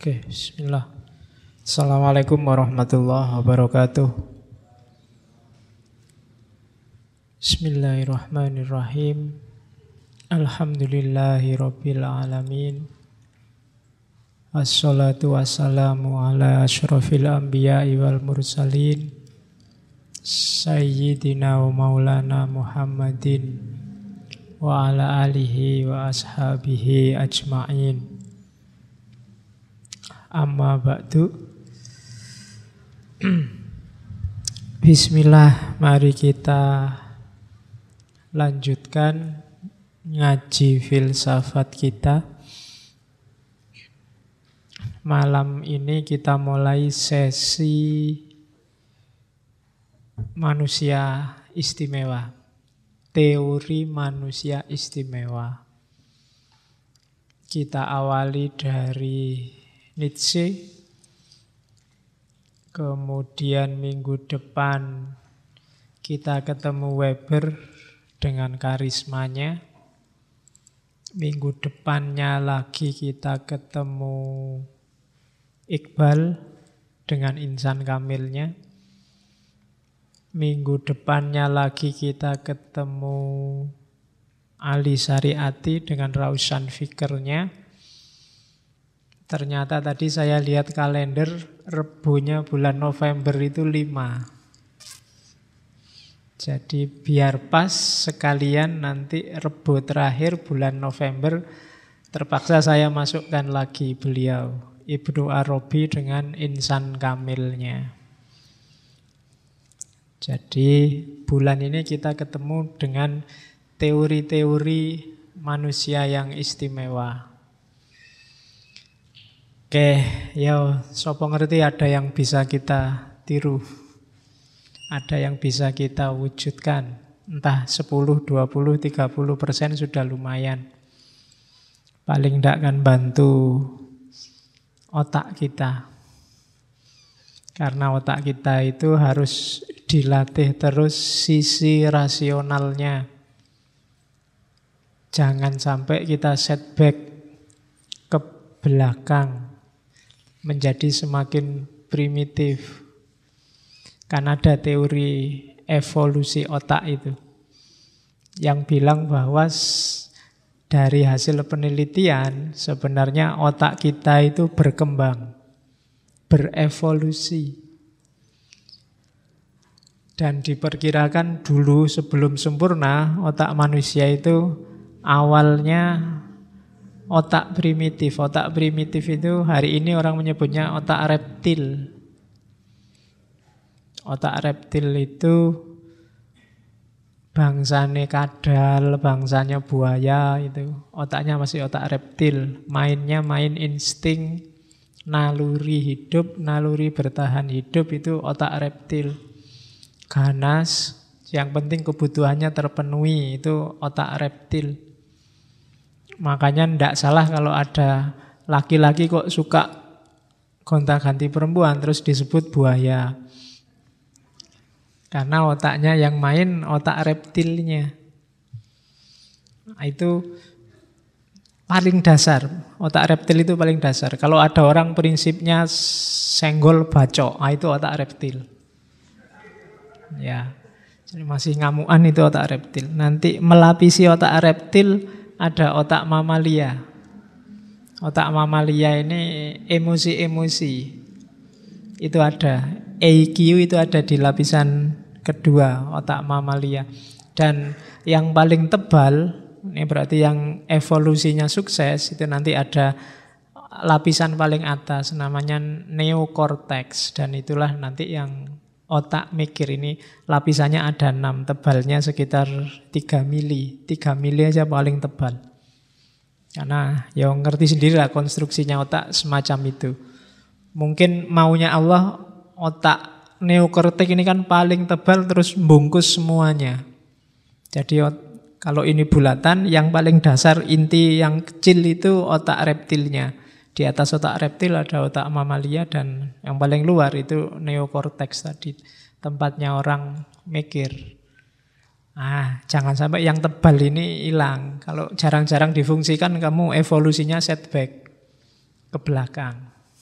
Oke, bismillah. Assalamualaikum warahmatullahi wabarakatuh. Bismillahirrahmanirrahim. Alhamdulillahi rabbil alamin. Assalatu wassalamu ala asyrafil anbiya'i wal mursalin Sayyidina wa maulana Muhammadin wa ala alihi wa ashabihi ajma'in. Amma ba'du. Bismillah, mari kita lanjutkan ngaji filsafat kita. Malam ini kita mulai sesi manusia istimewa, teori manusia istimewa. Kita awali dari Nietzsche, kemudian minggu depan kita ketemu Weber dengan karismanya. Minggu depannya lagi kita ketemu Iqbal dengan insan kamilnya. Minggu depannya lagi kita ketemu Ali Syariati dengan Rausan Fikirnya. Ternyata tadi saya lihat kalender, Rebunya bulan November itu 5. Jadi biar pas sekalian nanti Rebu terakhir bulan November, terpaksa saya masukkan lagi beliau, Ibnu Arabi dengan insan kamilnya. Jadi bulan ini kita ketemu dengan teori-teori manusia yang istimewa. Oke, ya sopo ngerti ada yang bisa kita tiru, ada yang bisa kita wujudkan. Entah 10, 20, 30% sudah lumayan. Paling tidak kan bantu otak kita. Karena otak kita itu harus dilatih terus sisi rasionalnya. Jangan sampai kita setback ke belakang, menjadi semakin primitif. Kan ada teori evolusi otak itu yang bilang bahwa dari hasil penelitian sebenarnya otak kita itu berkembang, berevolusi. Dan diperkirakan dulu sebelum sempurna otak manusia itu awalnya otak primitif. Otak primitif itu hari ini orang menyebutnya otak reptil. Otak reptil itu bangsanya kadal, bangsanya buaya itu. Otaknya masih otak reptil. Mainnya main insting, naluri hidup, naluri bertahan hidup itu otak reptil. Ganas, yang penting kebutuhannya terpenuhi itu otak reptil. Makanya tidak salah kalau ada laki-laki kok suka gonta-ganti perempuan terus disebut buaya. Karena otaknya yang main otak reptilnya. Nah, itu paling dasar. Otak reptil itu paling dasar. Kalau ada orang prinsipnya senggol bacok, nah itu otak reptil. Ya, jadi masih ngamuan itu otak reptil. Nanti melapisi otak reptil ada otak mamalia. Otak mamalia ini emosi-emosi. Itu ada. EQ itu ada di lapisan kedua, otak mamalia. Dan yang paling tebal, ini berarti yang evolusinya sukses, itu nanti ada lapisan paling atas, namanya neokortex. Dan itulah nanti yang otak mikir. Ini lapisannya ada 6, tebalnya sekitar 3 mili. 3 mili aja paling tebal. Karena ya ngerti sendirilah konstruksinya otak semacam itu. Mungkin maunya Allah otak neokortex ini kan paling tebal terus bungkus semuanya. Jadi kalau ini bulatan, yang paling dasar inti yang kecil itu otak reptilnya. Di atas otak reptil ada otak mamalia dan yang paling luar itu neokortex tadi, tempatnya orang mikir. Jangan sampai yang tebal ini hilang. Kalau jarang-jarang difungsikan kamu evolusinya setback ke belakang.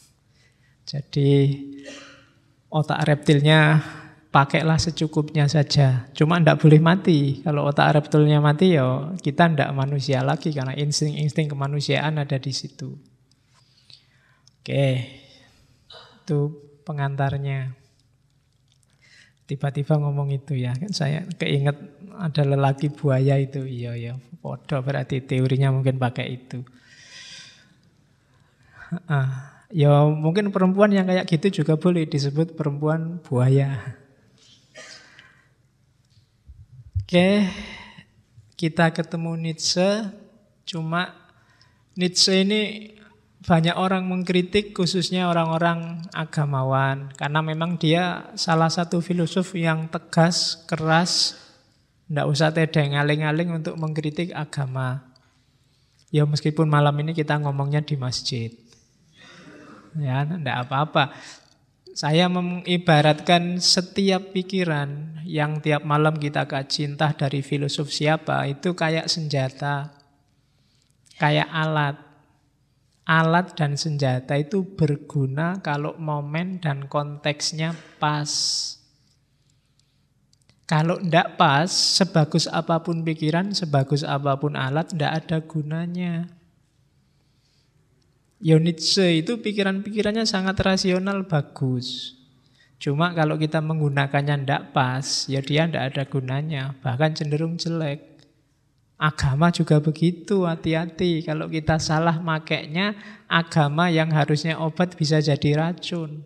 Jadi otak reptilnya pakailah secukupnya saja. Cuma tidak boleh mati. Kalau otak reptilnya mati ya kita tidak manusia lagi karena insting-insting kemanusiaan ada di situ. Oke, itu pengantarnya. Tiba-tiba ngomong itu ya, kan saya keinget ada lelaki buaya itu. Iya, podo berarti teorinya mungkin pakai itu. Ya mungkin perempuan yang kayak gitu juga boleh disebut perempuan buaya. Oke, kita ketemu Nietzsche. Cuma Nietzsche ini banyak orang mengkritik, khususnya orang-orang agamawan. Karena memang dia salah satu filosof yang tegas, keras, tidak usah tedeng aling-aling untuk mengkritik agama. Ya meskipun malam ini kita ngomongnya di masjid. Ya, tidak apa-apa. Saya mengibaratkan setiap pikiran yang tiap malam kita kaji, entah dari filosof siapa, itu kayak senjata, kayak alat. Alat dan senjata itu berguna kalau momen dan konteksnya pas. Kalau tidak pas, sebagus apapun pikiran, sebagus apapun alat, tidak ada gunanya. Nietzsche itu pikiran-pikirannya sangat rasional, bagus. Cuma kalau kita menggunakannya tidak pas, ya dia tidak ada gunanya, bahkan cenderung jelek. Agama juga begitu, hati-hati. Kalau kita salah makainya, agama yang harusnya obat bisa jadi racun.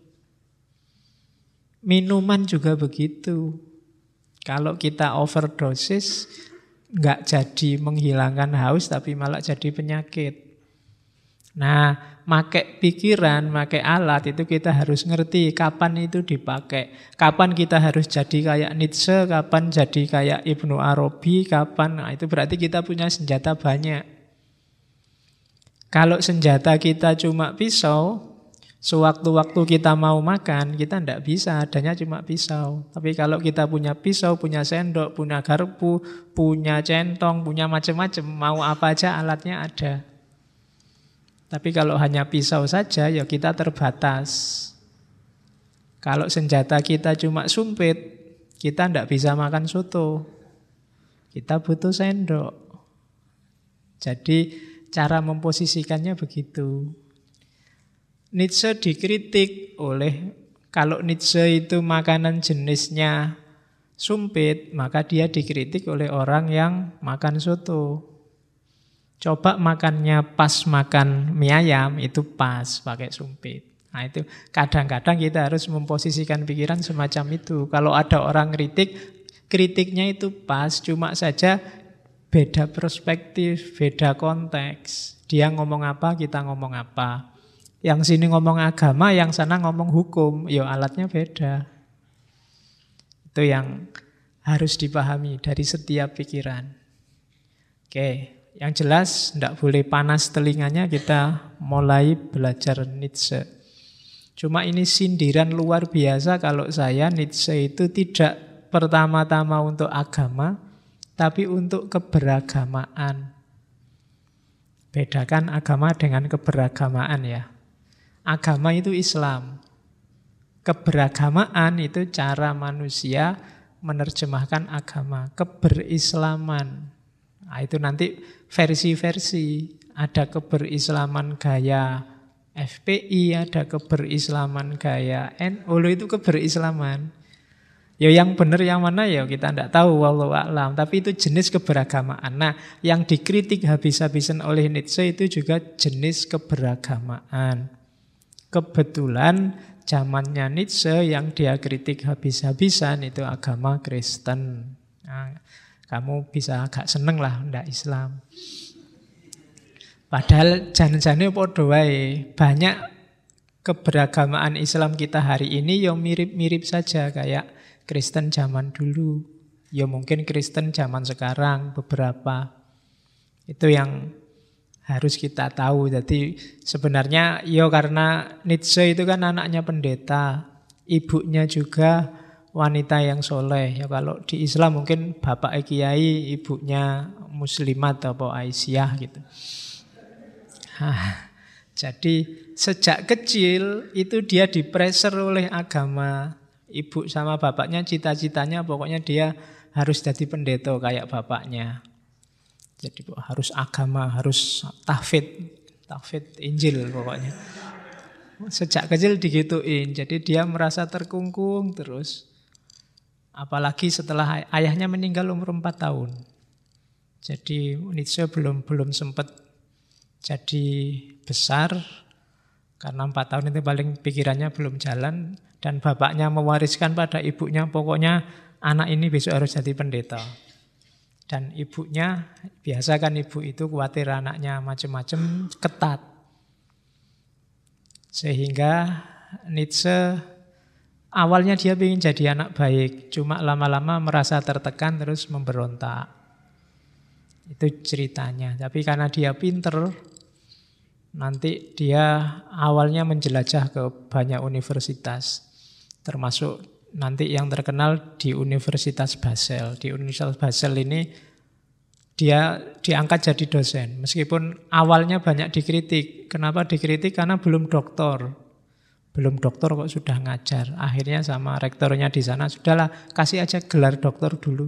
Minuman juga begitu. Kalau kita overdosis, nggak jadi menghilangkan haus, tapi malah jadi penyakit. Nah, pakai pikiran, pakai alat itu kita harus ngerti kapan itu dipakai. Kapan kita harus jadi kayak Nietzsche, kapan jadi kayak Ibnu Arabi, kapan. Nah, itu berarti kita punya senjata banyak. Kalau senjata kita cuma pisau, sewaktu-waktu kita mau makan, kita tidak bisa, adanya cuma pisau. Tapi kalau kita punya pisau, punya sendok, punya garpu, punya centong, punya macam-macam, mau apa aja alatnya ada. Tapi kalau hanya pisau saja, ya kita terbatas. Kalau senjata kita cuma sumpit, kita tidak bisa makan soto. Kita butuh sendok. Jadi cara memposisikannya begitu. Nietzsche dikritik oleh, kalau Nietzsche itu makanan jenisnya sumpit, maka dia dikritik oleh orang yang makan soto. Coba makannya pas makan mie ayam, itu pas pakai sumpit. Nah itu kadang-kadang kita harus memposisikan pikiran semacam itu. Kalau ada orang kritiknya itu pas, cuma saja beda perspektif, beda konteks. Dia ngomong apa, kita ngomong apa. Yang sini ngomong agama, yang sana ngomong hukum. Ya alatnya beda. Itu yang harus dipahami dari setiap pikiran. Oke. Yang jelas, tidak boleh panas telinganya, kita mulai belajar Nietzsche. Cuma ini sindiran luar biasa kalau saya, Nietzsche itu tidak pertama-tama untuk agama, tapi untuk keberagamaan. Bedakan agama dengan keberagamaan ya. Agama itu Islam. Keberagamaan itu cara manusia menerjemahkan agama. Keberislaman. Nah, itu nanti versi-versi. Ada keberislaman gaya FPI, ada keberislaman gaya NU, itu keberislaman. Ya yang benar yang mana ya kita tidak tahu, wallahu a'lam. Tapi itu jenis keberagamaan. Nah, yang dikritik habis-habisan oleh Nietzsche itu juga jenis keberagamaan. Kebetulan zamannya Nietzsche yang dia kritik habis-habisan itu agama Kristen. Nah, kamu bisa agak seneng lah ndak Islam. Padahal jan-jane padha wae. Banyak keberagamaan Islam kita hari ini yang mirip-mirip saja kayak Kristen zaman dulu. Ya mungkin Kristen zaman sekarang beberapa. Itu yang harus kita tahu. Jadi sebenarnya ya karena Nietzsche itu kan anaknya pendeta, ibunya juga wanita yang soleh. Ya kalau di Islam mungkin bapak kiai, ibunya muslimat atau Aisyah gitu. Jadi sejak kecil itu dia dipressure oleh agama. Ibu sama bapaknya cita-citanya pokoknya dia harus jadi pendeta kayak bapaknya. Jadi harus agama, harus tahfidz Injil pokoknya. Sejak kecil digituin, jadi dia merasa terkungkung terus. Apalagi setelah ayahnya meninggal umur 4 tahun. Jadi Nietzsche belum sempat jadi besar, karena 4 tahun itu paling pikirannya belum jalan. Dan bapaknya mewariskan pada ibunya, pokoknya anak ini besok harus jadi pendeta. Dan ibunya, biasa kan ibu itu khawatir anaknya macam-macam, ketat. Sehingga Nietzsche awalnya dia ingin jadi anak baik, cuma lama-lama merasa tertekan terus memberontak. Itu ceritanya. Tapi karena dia pinter, nanti dia awalnya menjelajah ke banyak universitas. Termasuk nanti yang terkenal di Universitas Basel. Di Universitas Basel ini dia diangkat jadi dosen. Meskipun awalnya banyak dikritik. Kenapa dikritik? Karena belum doktor. Belum doktor kok sudah ngajar. Akhirnya sama rektornya di sana, sudahlah kasih aja gelar doktor dulu.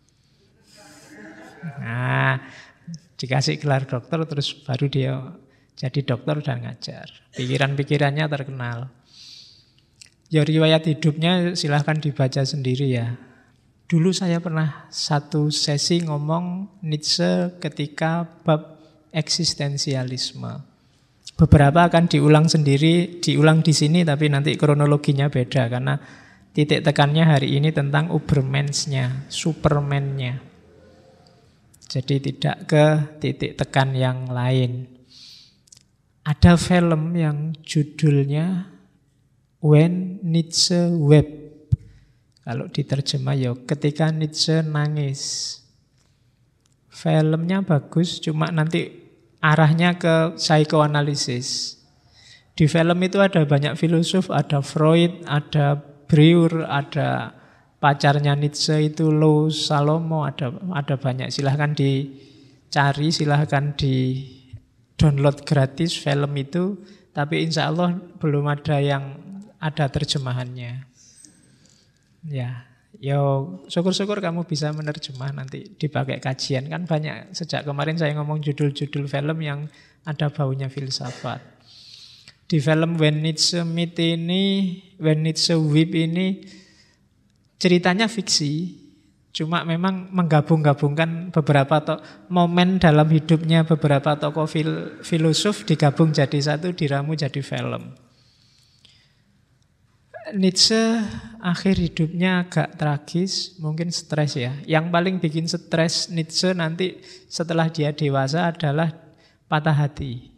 Nah, dikasih gelar dokter terus baru dia jadi dokter dan ngajar. Pikiran-pikirannya terkenal. Ya riwayat hidupnya silahkan dibaca sendiri ya. Dulu saya pernah satu sesi ngomong Nietzsche ketika bab eksistensialisme. Beberapa akan diulang sendiri, diulang di sini tapi nanti kronologinya beda karena titik tekannya hari ini tentang Ubermensch-nya, Superman-nya. Jadi tidak ke titik tekan yang lain. Ada film yang judulnya When Nietzsche Wept. Kalau diterjemah ya ketika Nietzsche nangis. Filmnya bagus, cuma nanti arahnya ke psikoanalisis. Di film itu ada banyak filosof, ada Freud, ada Breuer, ada pacarnya Nietzsche itu Lou Salomo, ada banyak. Silahkan dicari, silahkan di download gratis film itu. Tapi insya Allah belum ada yang ada terjemahannya. Ya, syukur-syukur kamu bisa menerjemah nanti dipakai kajian. Kan banyak, sejak kemarin saya ngomong judul-judul film yang ada baunya filsafat. Di film When Nietzsche Meet ini, When Nietzsche Weep ini ceritanya fiksi. Cuma memang menggabung-gabungkan beberapa momen dalam hidupnya beberapa tokoh filosof digabung jadi satu, diramu jadi film. Nietzsche akhir hidupnya agak tragis, mungkin stres ya. Yang paling bikin stres Nietzsche nanti setelah dia dewasa adalah patah hati.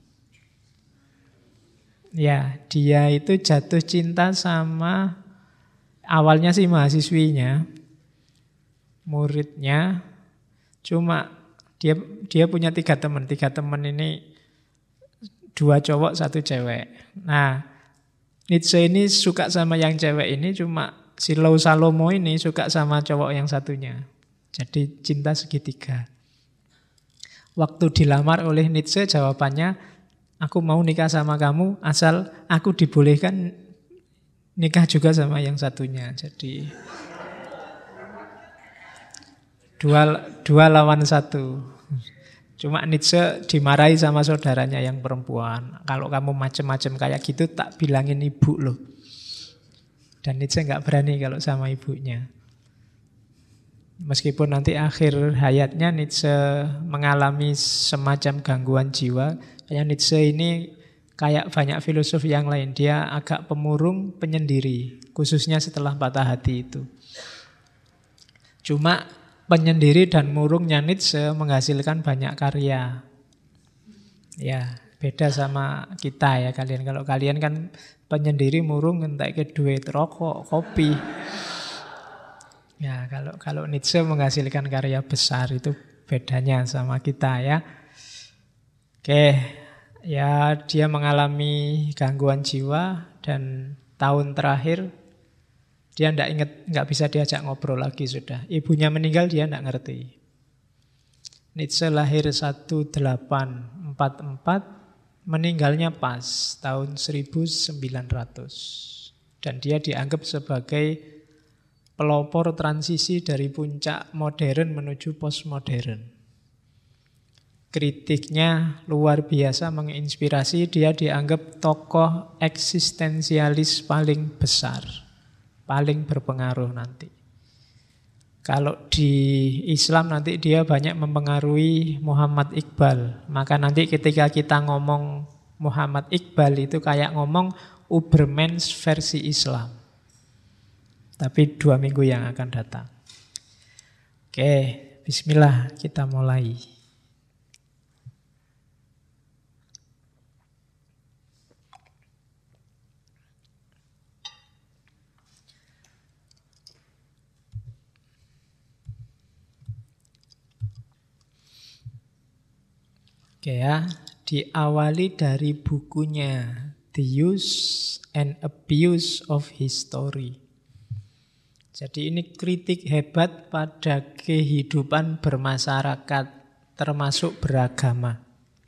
Ya, dia itu jatuh cinta sama awalnya sih mahasiswinya, muridnya. Cuma dia punya 3 teman. 3 teman ini 2 cowok, 1 cewek. Nah, Nietzsche ini suka sama yang cewek ini, cuma si Lou Salomo ini suka sama cowok yang satunya. Jadi cinta segitiga. Waktu dilamar oleh Nietzsche jawabannya, aku mau nikah sama kamu asal aku dibolehkan nikah juga sama yang satunya. Jadi dua lawan 1. Cuma Nietzsche dimarahi sama saudaranya yang perempuan. Kalau kamu macem-macem kayak gitu tak bilangin ibu loh. Dan Nietzsche gak berani kalau sama ibunya. Meskipun nanti akhir hayatnya Nietzsche mengalami semacam gangguan jiwa. Kayak Nietzsche ini kayak banyak filosof yang lain. Dia agak pemurung, penyendiri. Khususnya setelah patah hati itu. Cuma penyendiri dan murungnya Nietzsche menghasilkan banyak karya. Ya, beda sama kita ya kalian. Kalau kalian kan penyendiri murung entek ke duit rokok, kopi. Ya, kalau Nietzsche menghasilkan karya besar itu bedanya sama kita ya. Oke, ya dia mengalami gangguan jiwa dan tahun terakhir dia nggak bisa diajak ngobrol lagi sudah. Ibunya meninggal dia nggak ngerti. Nietzsche lahir 1844, Meninggalnya pas tahun 1900. Dan dia dianggap sebagai pelopor transisi dari puncak modern menuju postmodern. Kritiknya luar biasa menginspirasi, dia dianggap tokoh eksistensialis paling besar, paling berpengaruh nanti. Kalau di Islam nanti dia banyak mempengaruhi Muhammad Iqbal. Maka nanti ketika kita ngomong Muhammad Iqbal itu kayak ngomong Ubermensch versi Islam. Tapi 2 minggu yang akan datang. Oke, bismillah kita mulai. Oke ya, diawali dari bukunya The Use and Abuse of History. Jadi ini kritik hebat pada kehidupan bermasyarakat, termasuk beragama.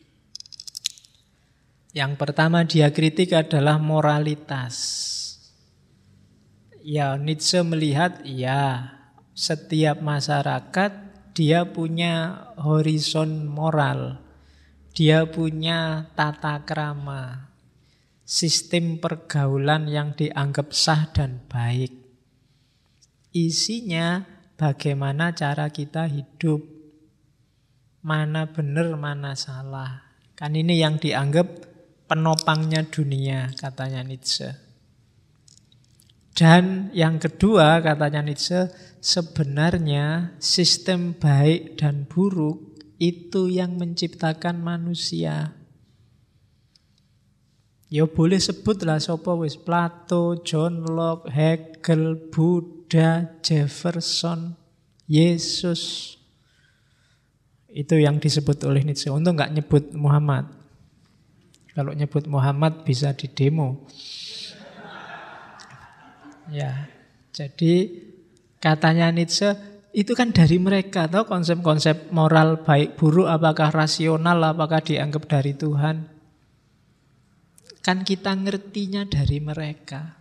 Yang pertama dia kritik adalah moralitas. Ya, Nietzsche melihat, ya, setiap masyarakat dia punya horizon moral. Dia punya tata krama, sistem pergaulan yang dianggap sah dan baik. Isinya bagaimana cara kita hidup, mana benar, mana salah. Kan ini yang dianggap penopangnya dunia, katanya Nietzsche. Dan yang kedua, katanya Nietzsche, sebenarnya sistem baik dan buruk itu yang menciptakan manusia. Ya boleh sebutlah sapa wis, Plato, John Locke, Hegel, Buddha, Jefferson, Yesus. Itu yang disebut oleh Nietzsche. Untung nggak nyebut Muhammad. Kalau nyebut Muhammad bisa didemo. Ya, jadi katanya Nietzsche itu kan dari mereka, tahu konsep-konsep moral baik buruk, apakah rasional, apakah dianggap dari Tuhan. Kan kita ngertinya dari mereka.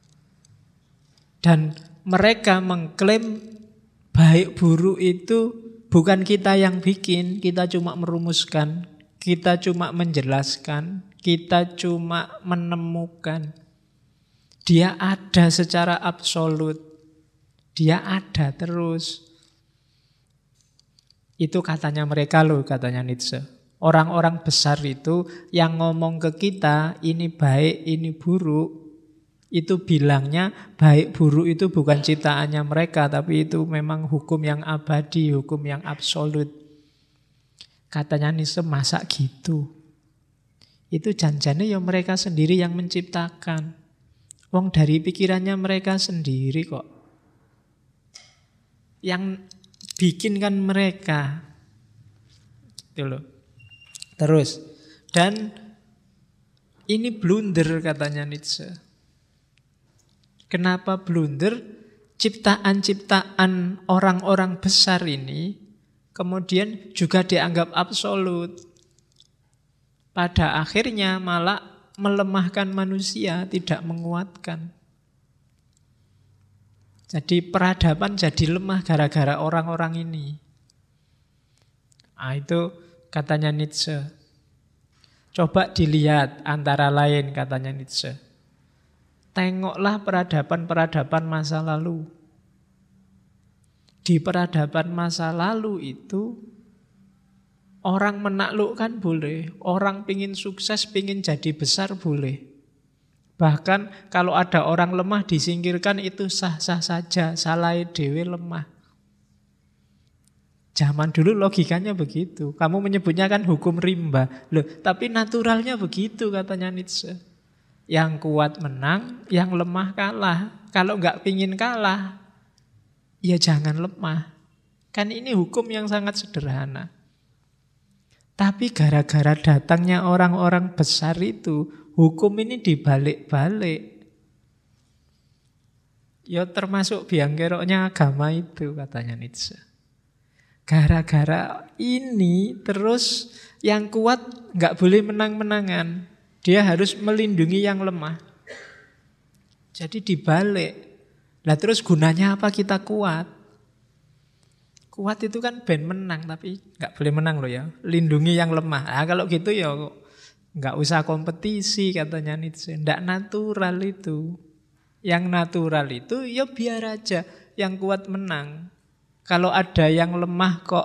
Dan mereka mengklaim baik buruk itu bukan kita yang bikin, kita cuma merumuskan, kita cuma menjelaskan, kita cuma menemukan. Dia ada secara absolut. Dia ada terus. Itu katanya mereka loh, katanya Nietzsche. Orang-orang besar itu yang ngomong ke kita, ini baik, ini buruk. Itu bilangnya baik buruk itu bukan ciptaannya mereka, tapi itu memang hukum yang abadi, hukum yang absolut. Katanya Nietzsche, masa gitu? Itu janjane ya mereka sendiri yang menciptakan. Wong dari pikirannya mereka sendiri kok. Yang bikin kan mereka. Itu loh. Terus, dan ini blunder katanya Nietzsche. Kenapa blunder? Ciptaan-ciptaan orang-orang besar ini kemudian juga dianggap absolut. Pada akhirnya malah melemahkan manusia, tidak menguatkan. Jadi peradaban jadi lemah gara-gara orang-orang ini. Nah, itu katanya Nietzsche. Coba dilihat antara lain katanya Nietzsche. Tengoklah peradaban-peradaban masa lalu. Di peradaban masa lalu itu orang menaklukkan boleh, orang pingin sukses, pingin jadi besar boleh. Bahkan kalau ada orang lemah disingkirkan itu sah-sah saja, salah dewe lemah. Zaman dulu logikanya begitu. Kamu menyebutnya kan hukum rimba. Loh, tapi naturalnya begitu katanya Nietzsche. Yang kuat menang, yang lemah kalah. Kalau nggak pingin kalah, ya jangan lemah. Kan ini hukum yang sangat sederhana. Tapi gara-gara datangnya orang-orang besar itu, hukum ini dibalik-balik. Ya termasuk biang keroknya agama itu katanya Nietzsche. Gara-gara ini terus Yang kuat nggak boleh menang-menangan. Dia harus melindungi yang lemah. Jadi dibalik. Lah terus gunanya apa kita kuat? Kuat itu kan ben menang, tapi nggak boleh menang loh ya. Lindungi yang lemah. Nah, kalau gitu ya nggak usah kompetisi katanya Nietzsche. Nggak natural itu. Yang natural itu ya biar aja yang kuat menang. Kalau ada yang lemah kok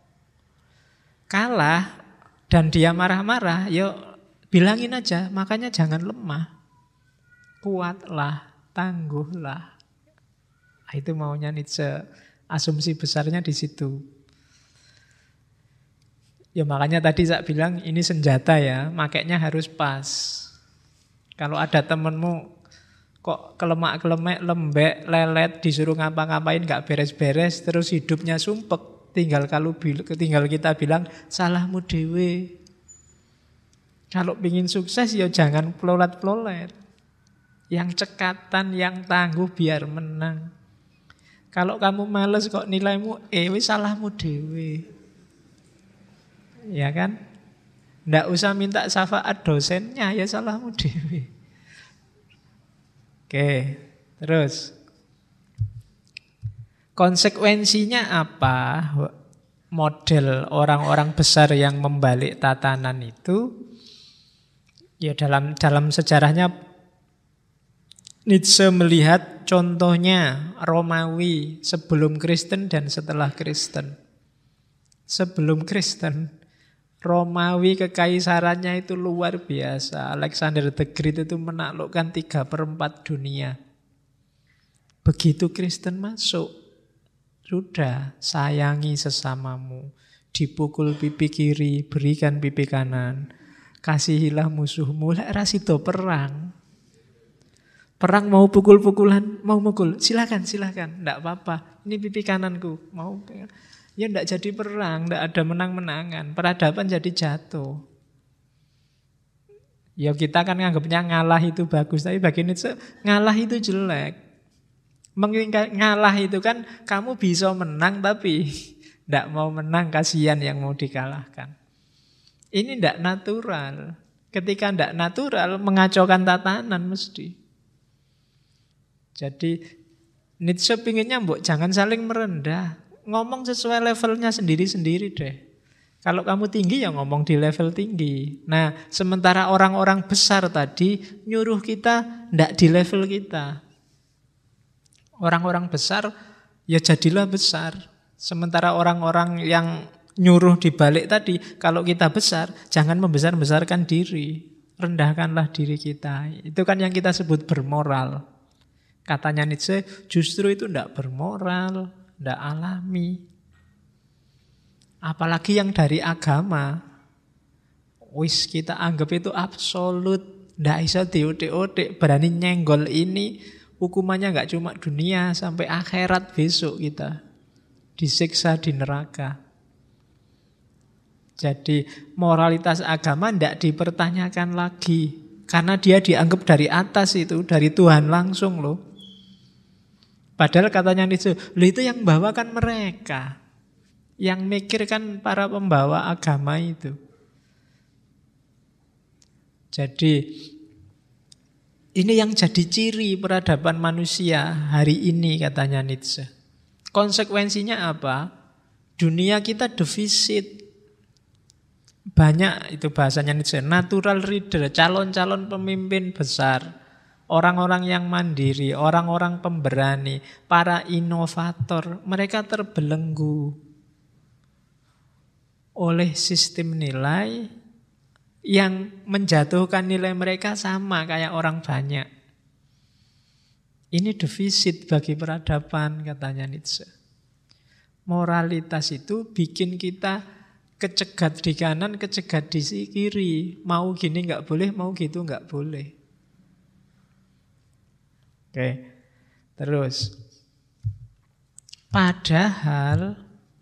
kalah dan dia marah-marah, ya bilangin aja, makanya jangan lemah. Kuatlah, tangguhlah. Nah, itu maunya Nietzsche. Asumsi besarnya di situ. Ya makanya tadi saya bilang ini senjata ya, makainya harus pas. Kalau ada temenmu kok kelemak-kelemek, lembek, lelet, disuruh ngapa-ngapain gak beres-beres, terus hidupnya sumpek, tinggal kita bilang salahmu dewe. Kalau pingin sukses ya jangan plolet-plolet. Yang cekatan, yang tangguh biar menang. Kalau kamu males kok nilaimu wis salahmu dewe. Ya kan? Nggak usah minta syafaat dosennya, ya salahmu dewe. Oke, terus konsekuensinya apa? Model orang-orang besar yang membalik tatanan itu, ya dalam sejarahnya Nietzsche melihat contohnya Romawi sebelum Kristen dan setelah Kristen. Sebelum Kristen, Romawi kekaisarannya itu luar biasa. Alexander the Great itu menaklukkan 3/4 dunia. Begitu Kristen masuk, sudah sayangi sesamamu. Dipukul pipi kiri, berikan pipi kanan. Kasihilah musuhmu. Lek rasido perang. Perang mau pukul-pukulan, mau mukul, silakan. Enggak apa-apa. Ini pipi kananku, mau. Ya enggak jadi perang, enggak ada menang-menangan. Peradaban jadi jatuh. Ya kita kan nganggapnya ngalah itu bagus, tapi bagi Nietzsche ngalah itu jelek. Ngalah itu kan kamu bisa menang tapi enggak mau menang, kasihan yang mau dikalahkan. Ini enggak natural. Ketika enggak natural mengacaukan tatanan mesti. Jadi Nietzsche pinginnya jangan saling merendah. Ngomong sesuai levelnya sendiri-sendiri deh. Kalau kamu tinggi ya ngomong di level tinggi. Nah sementara orang-orang besar tadi nyuruh kita ndak di level kita. Orang-orang besar ya jadilah besar. Sementara orang-orang yang nyuruh dibalik tadi, kalau kita besar jangan membesar-besarkan diri. Rendahkanlah diri kita. Itu kan yang kita sebut bermoral. Katanya Nietzsche, justru itu tidak bermoral, tidak alami. Apalagi yang dari agama, wis kita anggap itu absolut, tidak bisa diotek-otek, berani nyenggol ini, hukumannya nggak cuma dunia, sampai akhirat besok kita disiksa di neraka. Jadi moralitas agama tidak dipertanyakan lagi, karena dia dianggap dari atas itu, dari Tuhan langsung loh. Padahal katanya Nietzsche, itu yang bawakan mereka. Yang mikir kan para pembawa agama itu. Jadi ini yang jadi ciri peradaban manusia hari ini katanya Nietzsche. Konsekuensinya apa? Dunia kita defisit. Banyak itu bahasanya Nietzsche, natural leader, calon-calon pemimpin besar. Orang-orang yang mandiri, orang-orang pemberani, para inovator, mereka terbelenggu oleh sistem nilai yang menjatuhkan nilai mereka sama kayak orang banyak. Ini defisit bagi peradaban katanya Nietzsche. Moralitas itu bikin kita kecegat di kanan, kecegat di kiri. Mau gini nggak boleh, mau gitu nggak boleh. Oke, terus padahal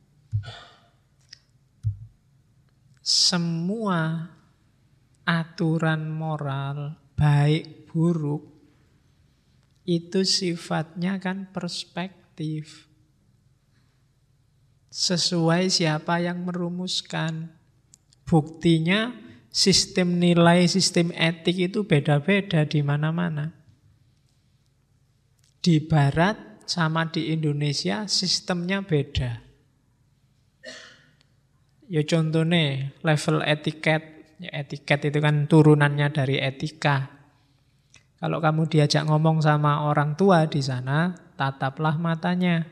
semua aturan moral baik buruk itu sifatnya kan perspektif. Sesuai siapa yang merumuskan. Buktinya sistem nilai, sistem etik itu beda-beda di mana-mana. Di Barat sama di Indonesia sistemnya beda. Ya contohnya level etiket. Ya, etiket itu kan turunannya dari etika. Kalau kamu diajak ngomong sama orang tua di sana, tataplah matanya.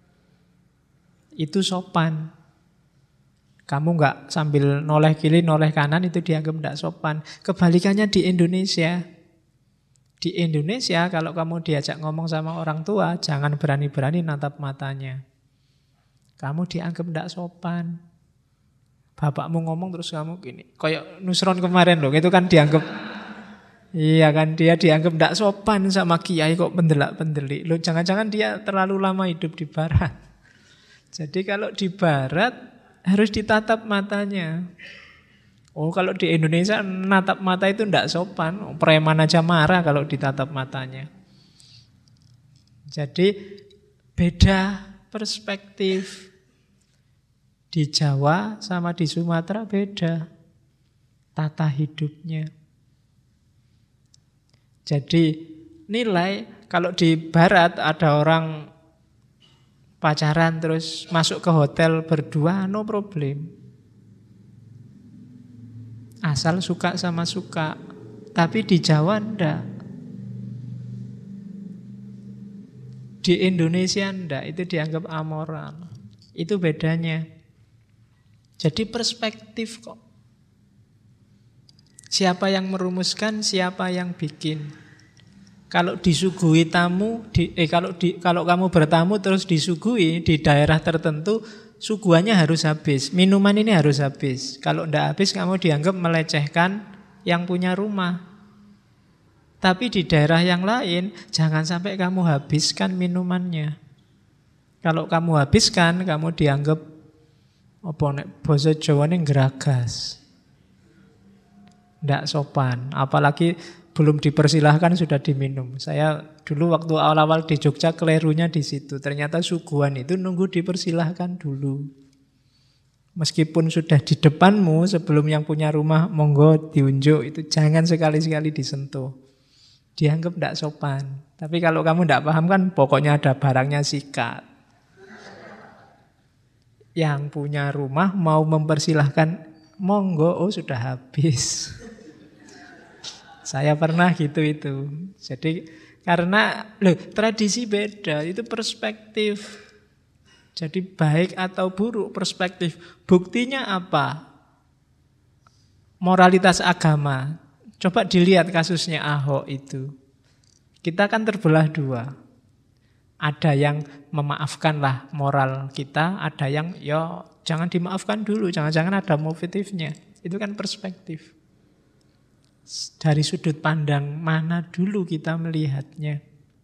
Itu sopan. Kamu nggak sambil noleh kiri, noleh kanan, itu dianggap nggak sopan. Kebalikannya di Indonesia. Di Indonesia kalau kamu diajak ngomong sama orang tua, jangan berani-berani natap matanya. Kamu dianggap nggak sopan. Bapakmu ngomong terus kamu gini. Kayak Nusron kemarin loh, itu kan dianggap, iya kan, dia dianggap nggak sopan sama kiai kok pendelak-pendelik. Loh, jangan-jangan dia terlalu lama hidup di Barat. Jadi kalau di Barat harus ditatap matanya. Oh, kalau di Indonesia natap mata itu nggak sopan. Preman aja marah kalau ditatap matanya. Jadi beda perspektif. Di Jawa sama di Sumatera beda tata hidupnya. Jadi nilai, kalau di Barat ada orang pacaran terus masuk ke hotel berdua, no problem. Asal suka sama suka. Tapi di Jawa enggak. Di Indonesia enggak, itu dianggap amoral. Itu bedanya. Jadi perspektif kok. Siapa yang merumuskan, siapa yang bikin. Kalau disuguhi tamu, kalau kamu bertamu terus disuguhi di daerah tertentu, suguhannya harus habis. Minuman ini harus habis. Kalau tidak habis, kamu dianggap melecehkan yang punya rumah. Tapi di daerah yang lain, jangan sampai kamu habiskan minumannya. Kalau kamu habiskan, kamu dianggap apa nek basa Jawane geragas. Ndak sopan, apalagi belum dipersilahkan sudah diminum. Saya dulu waktu awal-awal di Jogja kelirunya di situ. Ternyata suguhan itu nunggu dipersilahkan dulu. Meskipun sudah di depanmu, sebelum yang punya rumah monggo diunjuk, itu jangan sekali-sekali disentuh. Dianggap ndak sopan. Tapi kalau kamu ndak paham kan pokoknya ada barangnya sikat. Yang punya rumah mau mempersilahkan, monggo, oh sudah habis. Saya pernah gitu itu. Jadi karena tradisi beda, itu perspektif. Jadi baik atau buruk perspektif. Buktinya apa? Moralitas agama. Coba dilihat kasusnya Ahok itu. Kita kan terbelah dua. Ada yang memaafkanlah moral kita, ada yang ya jangan dimaafkan dulu, jangan-jangan ada motifnya. Itu kan perspektif. Dari sudut pandang mana dulu kita melihatnya.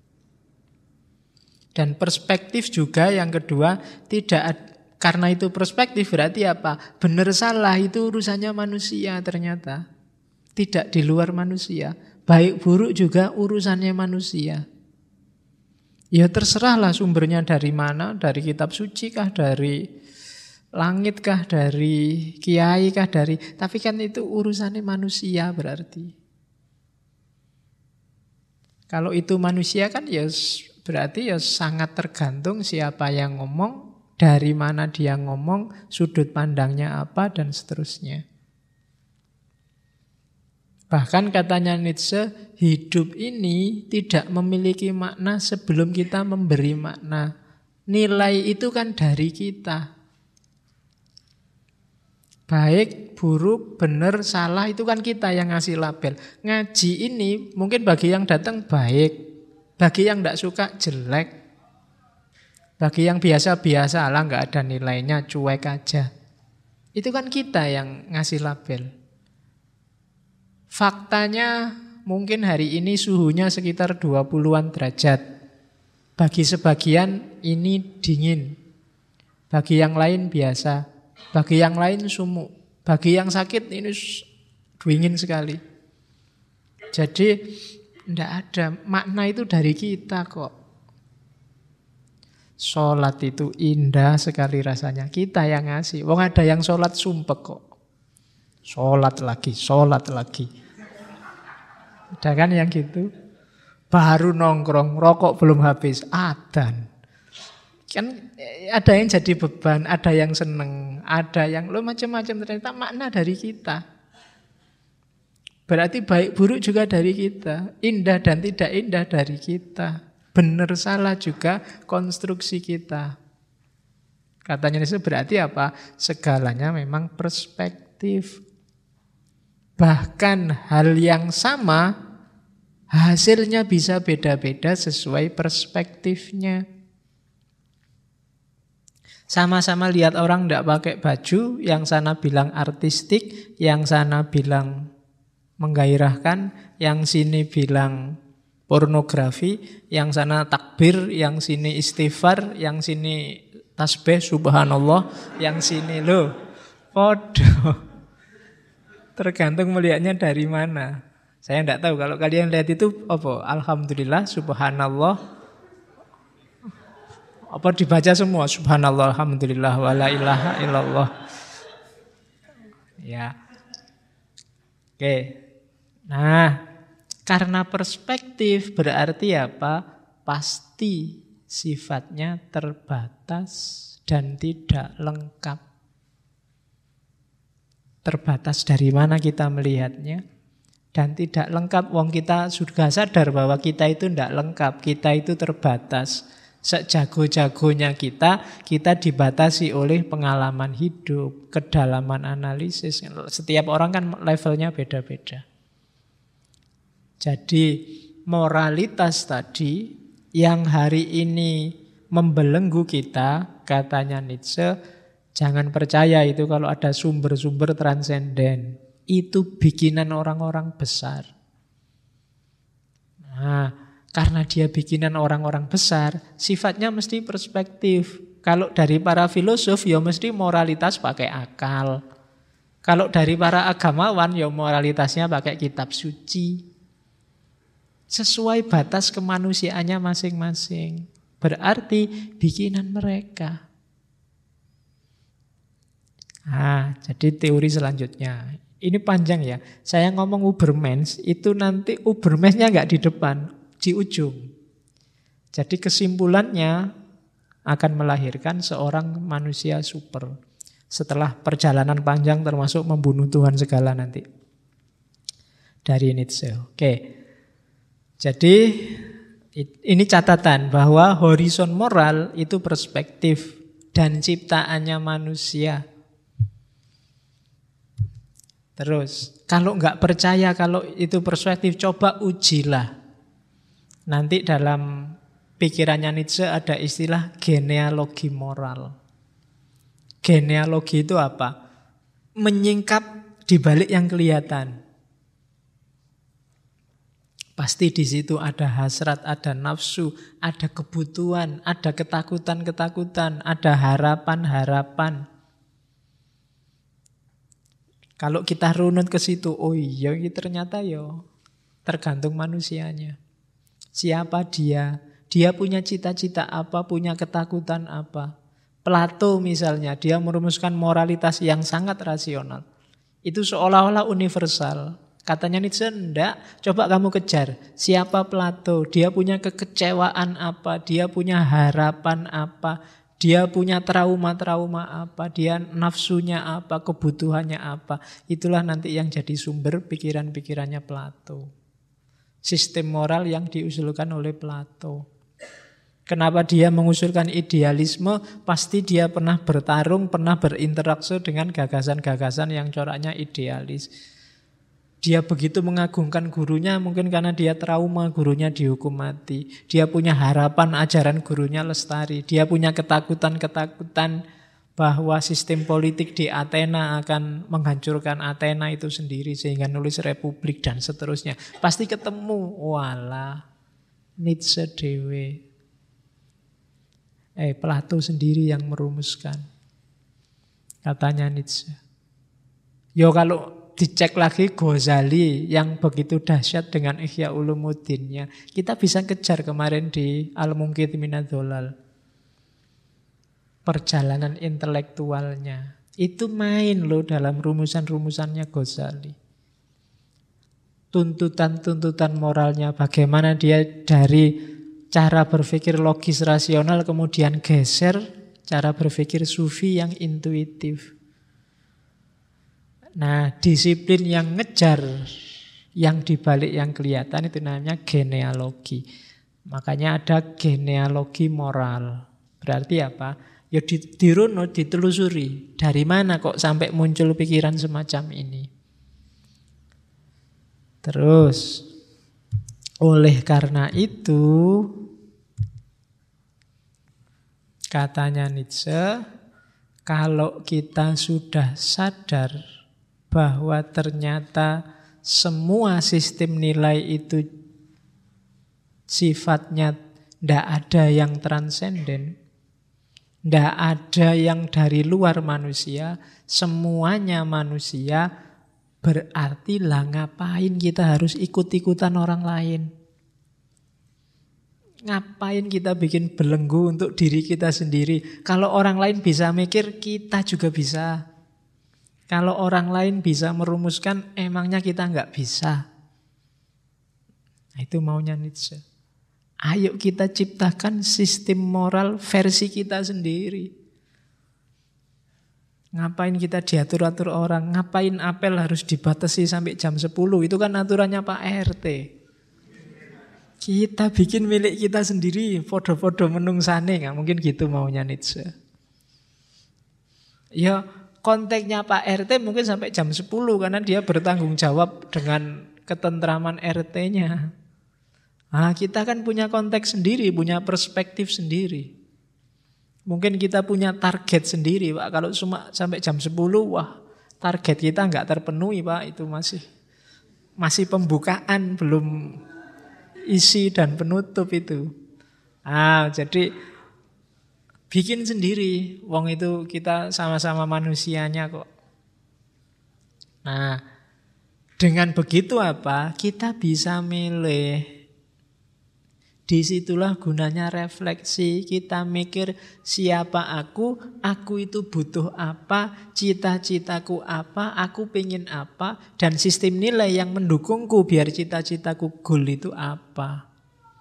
Dan perspektif juga yang kedua, karena itu perspektif berarti apa? Benar salah itu urusannya manusia ternyata. Tidak di luar manusia. Baik buruk juga urusannya manusia. Ya terserahlah sumbernya dari mana, dari kitab suci kah, dari langit kah, dari kiai kah, tapi kan itu urusannya manusia berarti. Kalau itu manusia kan ya berarti ya sangat tergantung siapa yang ngomong, dari mana dia ngomong, sudut pandangnya apa, dan seterusnya. Bahkan katanya Nietzsche, hidup ini tidak memiliki makna sebelum kita memberi makna. Nilai itu kan dari kita. Baik, buruk, benar, salah itu kan kita yang ngasih label. Ngaji ini mungkin bagi yang datang baik, bagi yang tidak suka jelek, bagi yang biasa-biasa lah nggak ada nilainya, cuek aja. Itu kan kita yang ngasih label. Faktanya mungkin hari ini suhunya sekitar 20-an derajat. Bagi sebagian ini dingin. Bagi yang lain biasa. Bagi yang lain sumuk. Bagi yang sakit ini dingin sekali. Jadi tidak ada. Makna itu dari kita kok. Sholat itu indah sekali rasanya. Kita yang ngasih. Wong ada yang sholat sumpek kok. Sholat lagi, sholat lagi. Ada kan yang gitu? Baru nongkrong, rokok belum habis, adzan. Kan ada yang jadi beban, ada yang seneng, ada yang macam-macam, ternyata makna dari kita. Berarti baik buruk juga dari kita, indah dan tidak indah dari kita, benar salah juga konstruksi kita. Katanya itu berarti apa? Segalanya memang perspektif. Bahkan hal yang sama, hasilnya bisa beda-beda sesuai perspektifnya. Sama-sama lihat orang tidak pakai baju, yang sana bilang artistik, yang sana bilang menggairahkan, yang sini bilang pornografi, yang sana takbir, yang sini istighfar, yang sini tasbih subhanallah, yang sini loh podo. Tergantung melihatnya dari mana. Saya tidak tahu kalau kalian lihat itu apa? Alhamdulillah, subhanallah. Apa dibaca semua? Subhanallah, alhamdulillah, wala ilaha illallah. Ya. Oke. Nah, karena perspektif berarti apa? Pasti sifatnya terbatas dan tidak lengkap. Terbatas dari mana kita melihatnya dan tidak lengkap. Wong kita sudah sadar bahwa kita itu tidak lengkap, kita itu terbatas. Sejago-jagonya kita dibatasi oleh pengalaman hidup, kedalaman analisis. Setiap orang kan levelnya beda-beda. Jadi moralitas tadi yang hari ini membelenggu kita, katanya Nietzsche, jangan percaya itu kalau ada sumber-sumber transenden. Itu bikinan orang-orang besar. Nah, karena dia bikinan orang-orang besar, sifatnya mesti perspektif. Kalau dari para filosof, ya mesti moralitas pakai akal. Kalau dari para agamawan, ya moralitasnya pakai kitab suci. Sesuai batas kemanusiaannya masing-masing. Berarti bikinan mereka. Nah, jadi teori selanjutnya. Ini panjang ya. Saya ngomong Ubermensch, itu nanti Ubermensch-nya nggak di depan, di ujung. Jadi kesimpulannya akan melahirkan seorang manusia super. Setelah perjalanan panjang termasuk membunuh Tuhan segala nanti. Dari Nietzsche. Oke. Jadi ini catatan bahwa horizon moral itu perspektif dan ciptaannya manusia. Terus, kalau nggak percaya kalau itu perspektif, coba ujilah. Nanti dalam pikirannya Nietzsche ada istilah genealogi moral. Genealogi itu apa? Menyingkap di balik yang kelihatan. Pasti di situ ada hasrat, ada nafsu, ada kebutuhan, ada ketakutan-ketakutan, ada harapan-harapan. Kalau kita runut ke situ, oh iya ternyata ya tergantung manusianya. Siapa dia? Dia punya cita-cita apa? Punya ketakutan apa? Plato misalnya, dia merumuskan moralitas yang sangat rasional. Itu seolah-olah universal. Katanya Nietzsche, enggak. Coba kamu kejar. Siapa Plato? Dia punya kekecewaan apa? Dia punya harapan apa? Dia punya trauma-trauma apa, dia nafsunya apa, kebutuhannya apa. Itulah nanti yang jadi sumber pikiran-pikirannya Plato. Sistem moral yang diusulkan oleh Plato. Kenapa dia mengusulkan idealisme? Pasti dia pernah bertarung, pernah berinteraksi dengan gagasan-gagasan yang coraknya idealis. Dia begitu mengagungkan gurunya mungkin karena dia trauma gurunya dihukum mati. Dia punya harapan ajaran gurunya lestari. Dia punya ketakutan-ketakutan bahwa sistem politik di Athena akan menghancurkan Athena itu sendiri sehingga nulis republik dan seterusnya. Pasti ketemu. Walah, Nietzsche dewe. Plato sendiri yang merumuskan. Katanya Nietzsche. Yo kalau dicek lagi Ghazali yang begitu dahsyat dengan Ihya Ulumuddinnya. Kita bisa kejar kemarin di Al-Munqidh Minadh Dhalal. Perjalanan intelektualnya. Itu main loh dalam rumusan-rumusannya Ghazali. Tuntutan-tuntutan moralnya, bagaimana dia dari cara berpikir logis rasional kemudian geser cara berpikir sufi yang intuitif. Nah, disiplin yang ngejar yang dibalik yang kelihatan itu namanya genealogi. Makanya ada genealogi moral. Berarti apa? Ya dirunut, ditelusuri. Dari mana kok sampai muncul pikiran semacam ini? Terus, oleh karena itu, katanya Nietzsche, kalau kita sudah sadar bahwa ternyata semua sistem nilai itu sifatnya tidak ada yang transenden, tidak ada yang dari luar manusia, semuanya manusia. Berarti lah ngapain kita harus ikut-ikutan orang lain? Ngapain kita bikin belenggu untuk diri kita sendiri? Kalau orang lain bisa mikir, kita juga bisa. Kalau orang lain bisa merumuskan, emangnya kita nggak bisa? Nah, itu maunya Nietzsche. Ayo kita ciptakan sistem moral versi kita sendiri. Ngapain kita diatur-atur orang? Ngapain apel harus dibatasi sampai jam 10? Itu kan aturannya Pak RT. Kita bikin milik kita sendiri, podo-podo menungsane. Nggak mungkin gitu maunya Nietzsche. Ya konteksnya Pak RT mungkin sampai jam 10 karena dia bertanggung jawab dengan ketentraman RT-nya. Nah, kita kan punya konteks sendiri, punya perspektif sendiri. Mungkin kita punya target sendiri, Pak. Kalau cuma sampai jam 10, wah, target kita nggak terpenuhi, Pak. Itu masih pembukaan, belum isi dan penutup itu. Jadi bikin sendiri. Wong itu kita sama-sama manusianya kok. Nah, dengan begitu apa? Kita bisa milih. Disitulah gunanya refleksi. Kita mikir siapa aku itu butuh apa, cita-citaku apa, aku pengen apa, dan sistem nilai yang mendukungku biar cita-citaku goal itu apa.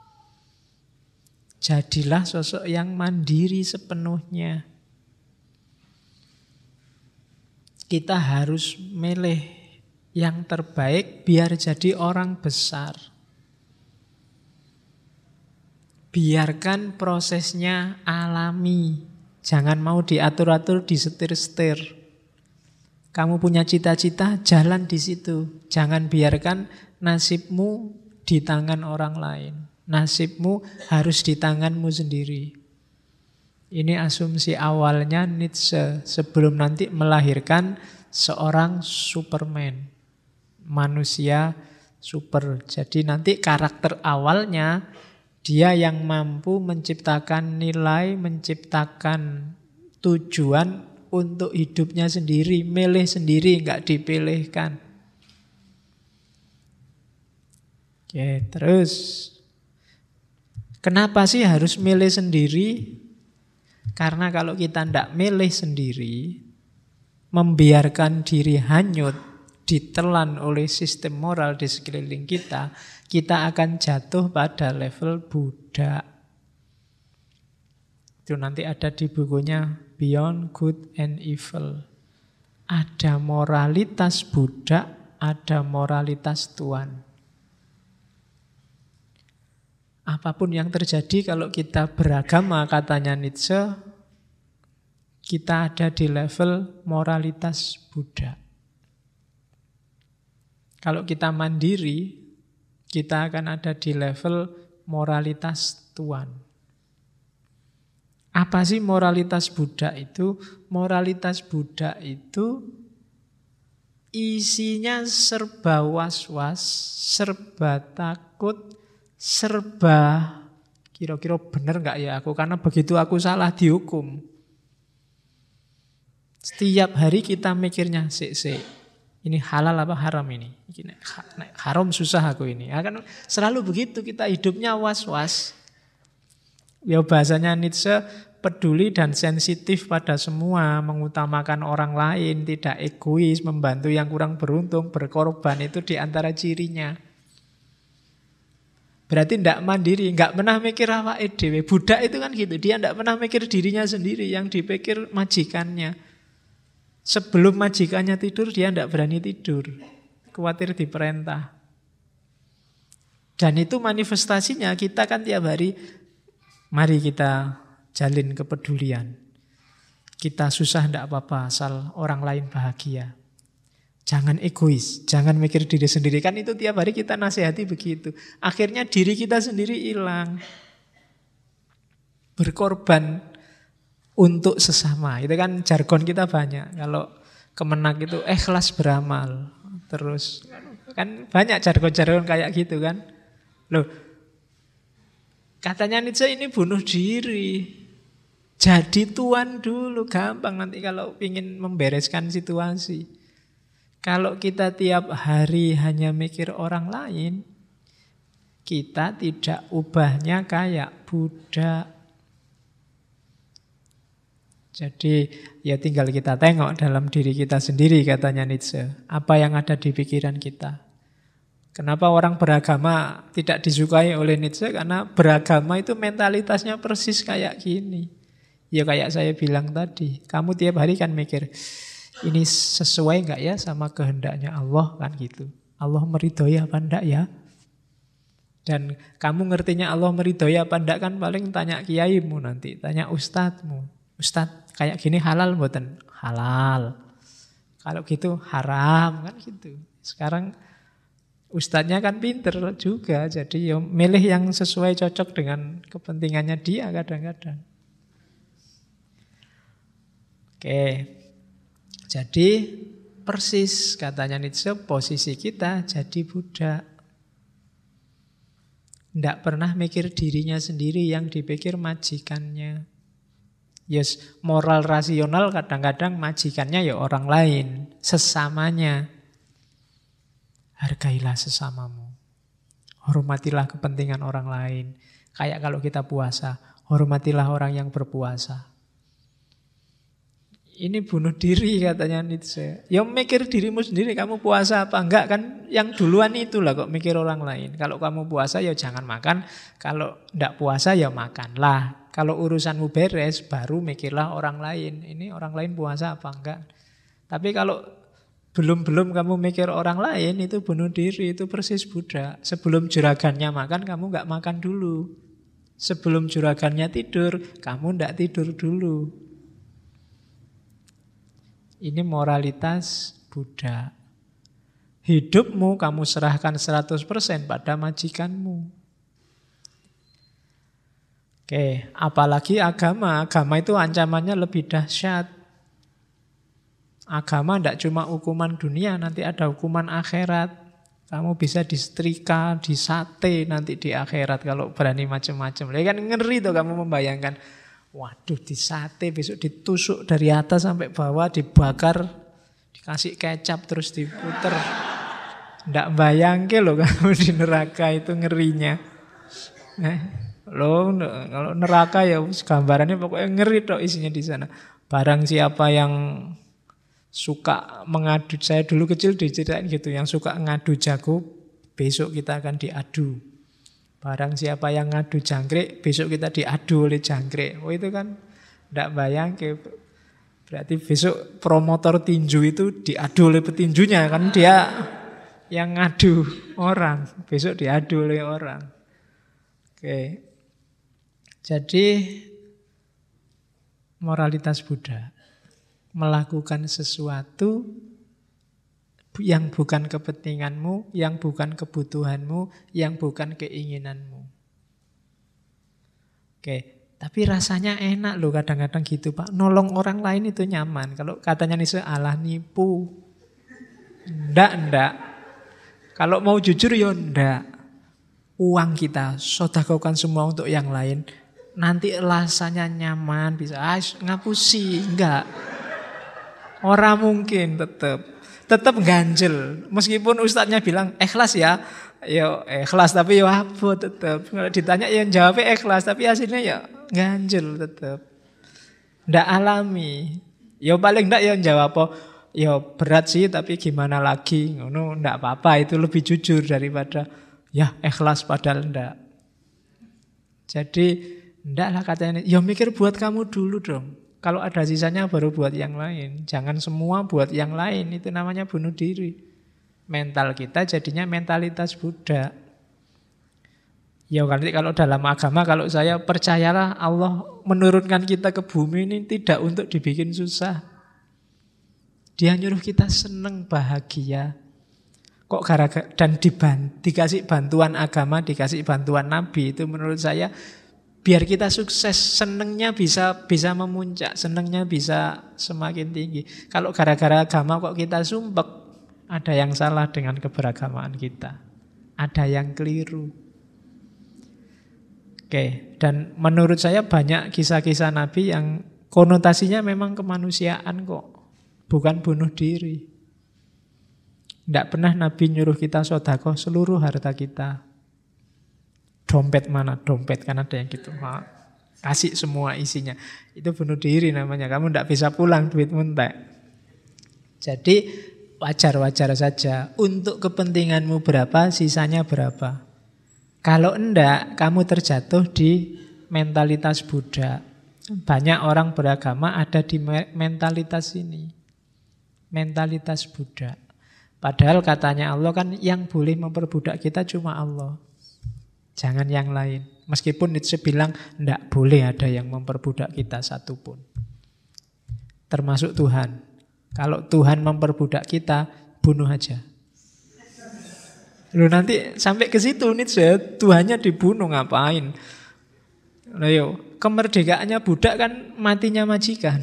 Jadilah sosok yang mandiri sepenuhnya. Kita harus milih yang terbaik biar jadi orang besar. Biarkan prosesnya alami. Jangan mau diatur-atur, disetir-setir. Kamu punya cita-cita, jalan di situ. Jangan biarkan nasibmu di tangan orang lain. Nasibmu harus di tanganmu sendiri. Ini asumsi awalnya Nietzsche sebelum nanti melahirkan seorang Superman. Manusia super. Jadi nanti karakter awalnya dia yang mampu menciptakan nilai, menciptakan tujuan untuk hidupnya sendiri, milih sendiri, nggak dipilihkan. Oke, terus kenapa sih harus milih sendiri? Karena kalau kita nggak milih sendiri, membiarkan diri hanyut, ditelan oleh sistem moral di sekeliling kita, kita akan jatuh pada level budak. Itu nanti ada di bukunya Beyond Good and Evil. Ada moralitas budak, ada moralitas tuan. Apapun yang terjadi kalau kita beragama, katanya Nietzsche, kita ada di level moralitas budak. Kalau kita mandiri, kita akan ada di level moralitas tuan. Apa sih moralitas budak itu? Moralitas budak itu isinya serba was-was, serba takut, serba kira-kira benar nggak ya aku? Karena begitu aku salah dihukum. Setiap hari kita mikirnya, ini halal apa haram ini? Haram susah aku ini. Akan selalu begitu, kita hidupnya was-was. Ya bahasanya Nietzsche, peduli dan sensitif pada semua, mengutamakan orang lain, tidak egois, membantu yang kurang beruntung, berkorban, itu di antara cirinya. Berarti tidak mandiri, nggak pernah mikir awake dhewe. Budak itu kan gitu, dia tidak pernah mikir dirinya sendiri, yang dipikir majikannya. Sebelum majikannya tidur, dia tidak berani tidur, khawatir diperintah. Dan itu manifestasinya, kita kan tiap hari, mari kita jalin kepedulian. Kita susah tidak apa-apa, asal orang lain bahagia. Jangan egois, jangan mikir diri sendiri. Kan itu tiap hari kita nasihati begitu. Akhirnya diri kita sendiri hilang. Berkorban untuk sesama. Itu kan jargon kita banyak. Kalau Kemenak itu ikhlas beramal. Terus kan banyak jargon-jargon kayak gitu kan. Loh, katanya Nietzsche ini bunuh diri. Jadi tuan dulu, gampang nanti kalau ingin membereskan situasi. Kalau kita tiap hari hanya mikir orang lain, kita tidak ubahnya kayak budak. Jadi ya tinggal kita tengok dalam diri kita sendiri, katanya Nietzsche. Apa yang ada di pikiran kita. Kenapa orang beragama tidak disukai oleh Nietzsche? Karena beragama itu mentalitasnya persis kayak gini. Ya kayak saya bilang tadi, kamu tiap hari kan mikir, ini sesuai nggak ya sama kehendaknya Allah, kan gitu. Allah meridhoi apa enggak ya? Dan kamu ngertinya Allah meridhoi apa enggak kan paling tanya kiaimu nanti, tanya ustadzmu. Ustadz kayak gini halal mboten? Halal. Kalau gitu haram, kan gitu. Sekarang ustadznya kan pinter juga, jadi ya milih yang sesuai cocok dengan kepentingannya dia kadang-kadang. Oke, jadi persis katanya Nietzsche, posisi kita jadi budak. Tidak pernah mikir dirinya sendiri, yang dipikir majikannya. Yes, moral rasional kadang-kadang majikannya ya orang lain, sesamanya. Hargailah sesamamu. Hormatilah kepentingan orang lain. Kayak kalau kita puasa, hormatilah orang yang berpuasa. Ini bunuh diri katanya Nietzsche. Ya mikir dirimu sendiri, kamu puasa apa enggak kan? Yang duluan itulah kok mikir orang lain. Kalau kamu puasa ya jangan makan, kalau enggak puasa ya makanlah. Kalau urusanmu beres baru mikirlah orang lain. Ini orang lain puasa apa enggak. Tapi kalau belum kamu mikir orang lain, itu bunuh diri, itu persis budak. Sebelum juragannya makan, kamu enggak makan dulu. Sebelum juragannya tidur, kamu enggak tidur dulu. Ini moralitas budak. Hidupmu kamu serahkan 100% pada majikanmu. Oke, apalagi agama. Agama itu ancamannya lebih dahsyat. Agama tidak cuma hukuman dunia, nanti ada hukuman akhirat. Kamu bisa disetrika, disate nanti di akhirat kalau berani macam-macam. Kan ngeri tuh kamu membayangkan. Waduh, disate, besok ditusuk dari atas sampai bawah, dibakar, dikasih kecap terus diputer. Nggak bayangke loh kamu di neraka itu ngerinya. Loh, kalau neraka ya gambarannya pokoknya ngeri toh isinya di sana. Barang siapa yang suka mengadu, saya dulu kecil diceritain gitu, yang suka ngadu jago, besok kita akan diadu. Barang siapa yang ngadu jangkrik, besok kita diadu oleh jangkrik. Oh itu kan tidak bayang. Berarti besok promotor tinju itu diadu oleh petinjunya. Kan dia yang ngadu orang, besok diadu oleh orang. Oke. Jadi moralitas Buddha, melakukan sesuatu yang bukan kepentinganmu, yang bukan kebutuhanmu, yang bukan keinginanmu. Oke, tapi rasanya enak loh kadang-kadang gitu Pak. Nolong orang lain itu nyaman. Kalau katanya Nietzsche, alah nipu. Ndak. Kalau mau jujur ya ndak. Uang kita sedekahkan semua untuk yang lain. Nanti rasanya nyaman, bisa ngapusi. Enggak. Orang mungkin tetap ganjel. Meskipun ustadznya bilang ikhlas ya, ya ikhlas tapi ya apa tetap. Kalau ditanya ya jawabnya ikhlas tapi hasilnya ya ganjel tetap. ndak alami. Ya paling ndak ya jawab apa, ya berat sih tapi gimana lagi, ngono ndak apa-apa, itu lebih jujur daripada ya ikhlas padahal ndak. Jadi ndak lah katanya, ya mikir buat kamu dulu dong. Kalau ada sisanya baru buat yang lain. Jangan semua buat yang lain, itu namanya bunuh diri. Mental kita jadinya mentalitas budak. Ya nanti kalau dalam agama, kalau saya percayalah Allah menurunkan kita ke bumi ini tidak untuk dibikin susah. Dia nyuruh kita seneng, bahagia. Kok gara-gara dan dikasih bantuan agama, dikasih bantuan Nabi, itu menurut saya biar kita sukses, senengnya bisa memuncak, senengnya bisa semakin tinggi. Kalau gara-gara agama kok kita sumpek, ada yang salah dengan keberagamaan kita. Ada yang keliru. Oke, dan menurut saya banyak kisah-kisah Nabi yang konotasinya memang kemanusiaan kok, bukan bunuh diri. Tidak pernah Nabi nyuruh kita sedekah seluruh harta kita. Dompet mana? Dompet, kan ada yang gitu. Kasih semua isinya. Itu bunuh diri namanya. Kamu tidak bisa pulang, duit entek. Jadi wajar-wajar saja. Untuk kepentinganmu berapa, sisanya berapa. Kalau enggak, kamu terjatuh di mentalitas budak. Banyak orang beragama ada di mentalitas ini. Mentalitas budak. Padahal katanya Allah kan yang boleh memperbudak kita cuma Allah. Jangan yang lain. Meskipun Nietzsche bilang enggak boleh ada yang memperbudak kita satupun. Termasuk Tuhan. Kalau Tuhan memperbudak kita, bunuh aja. Lu nanti sampai ke situ Nietzsche, Tuhannya dibunuh ngapain? Ayo, kemerdekaannya budak kan matinya majikan.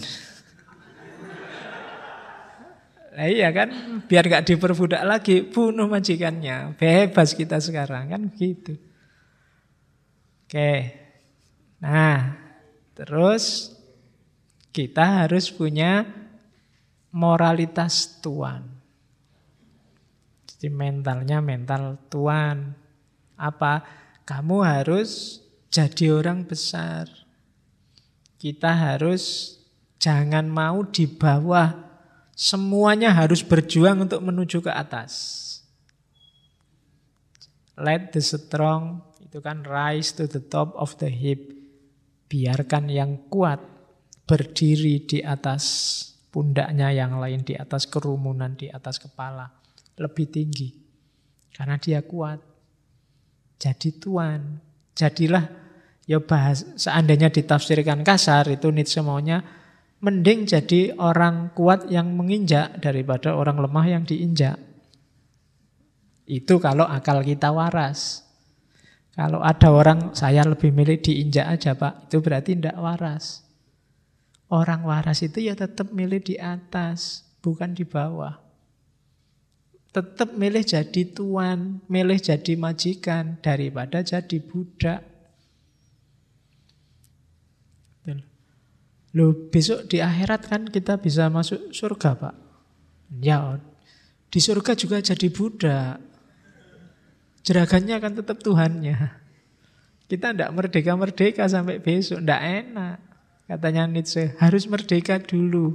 Nah, iya kan, biar gak diperbudak lagi, bunuh majikannya. Bebas kita sekarang, kan gitu. Oke. Nah, terus kita harus punya moralitas tuan. Jadi mentalnya mental tuan. Apa? Kamu harus jadi orang besar. Kita harus jangan mau di bawah. Semuanya harus berjuang untuk menuju ke atas. Let the strong, itu kan rise to the top of the heap. Biarkan yang kuat berdiri di atas pundaknya yang lain, di atas kerumunan, di atas kepala. Lebih tinggi. Karena dia kuat. Jadi tuan. Jadilah, ya seandainya ditafsirkan kasar, itu Nietzsche maunya, mending jadi orang kuat yang menginjak daripada orang lemah yang diinjak. Itu kalau akal kita waras. Kalau ada orang, saya lebih milih diinjak aja Pak, itu berarti tidak waras. Orang waras itu ya tetap milih di atas, bukan di bawah. Tetap milih jadi tuan, milih jadi majikan daripada jadi budak. Loh, besok di akhirat kan kita bisa masuk surga, Pak. Ya, di surga juga jadi budak. Jeragannya kan tetap Tuhannya. Kita tidak merdeka-merdeka sampai besok, tidak enak. Katanya Nietzsche, harus merdeka dulu.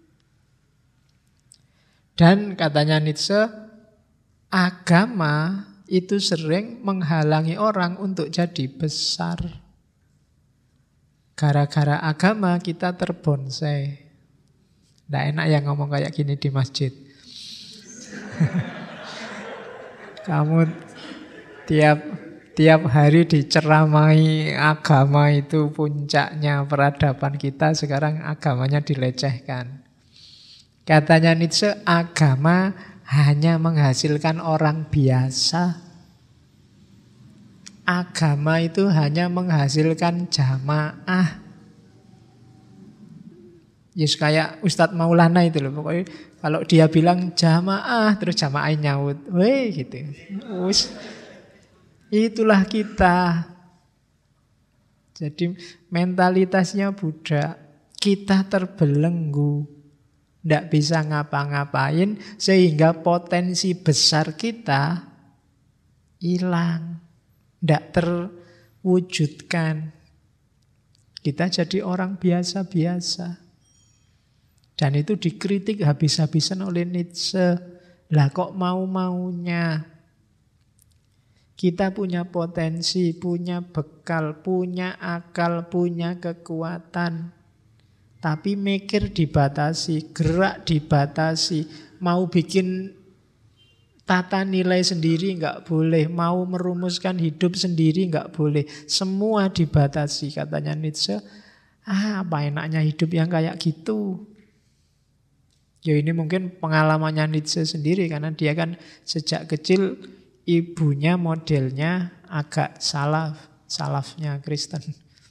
Dan katanya Nietzsche, agama itu sering menghalangi orang untuk jadi besar. Gara-gara agama kita terbonsai. Nggak enak ya ngomong kayak gini di masjid. Kamu tiap hari diceramai agama itu puncaknya peradaban kita, sekarang agamanya dilecehkan. Katanya Nietzsche, agama hanya menghasilkan orang biasa. Agama itu hanya menghasilkan jamaah. Yes, kayak Ustadz Maulana itu loh. Pokoknya kalau dia bilang jamaah, terus jamaah nyaut. Weh gitu. Itulah kita. Jadi mentalitasnya budak. Kita terbelenggu. Tidak bisa ngapa-ngapain. Sehingga potensi besar kita hilang. Tidak terwujudkan. Kita jadi orang biasa-biasa. Dan itu dikritik habis-habisan oleh Nietzsche. Lah kok mau-maunya? Kita punya potensi, punya bekal, punya akal, punya kekuatan. Tapi mikir dibatasi, gerak dibatasi. Mau bikin tata nilai sendiri nggak boleh. Mau merumuskan hidup sendiri nggak boleh. Semua dibatasi, katanya Nietzsche. Apa enaknya hidup yang kayak gitu? Ya ini mungkin pengalamannya Nietzsche sendiri. Karena dia kan sejak kecil ibunya modelnya agak salafnya Kristen.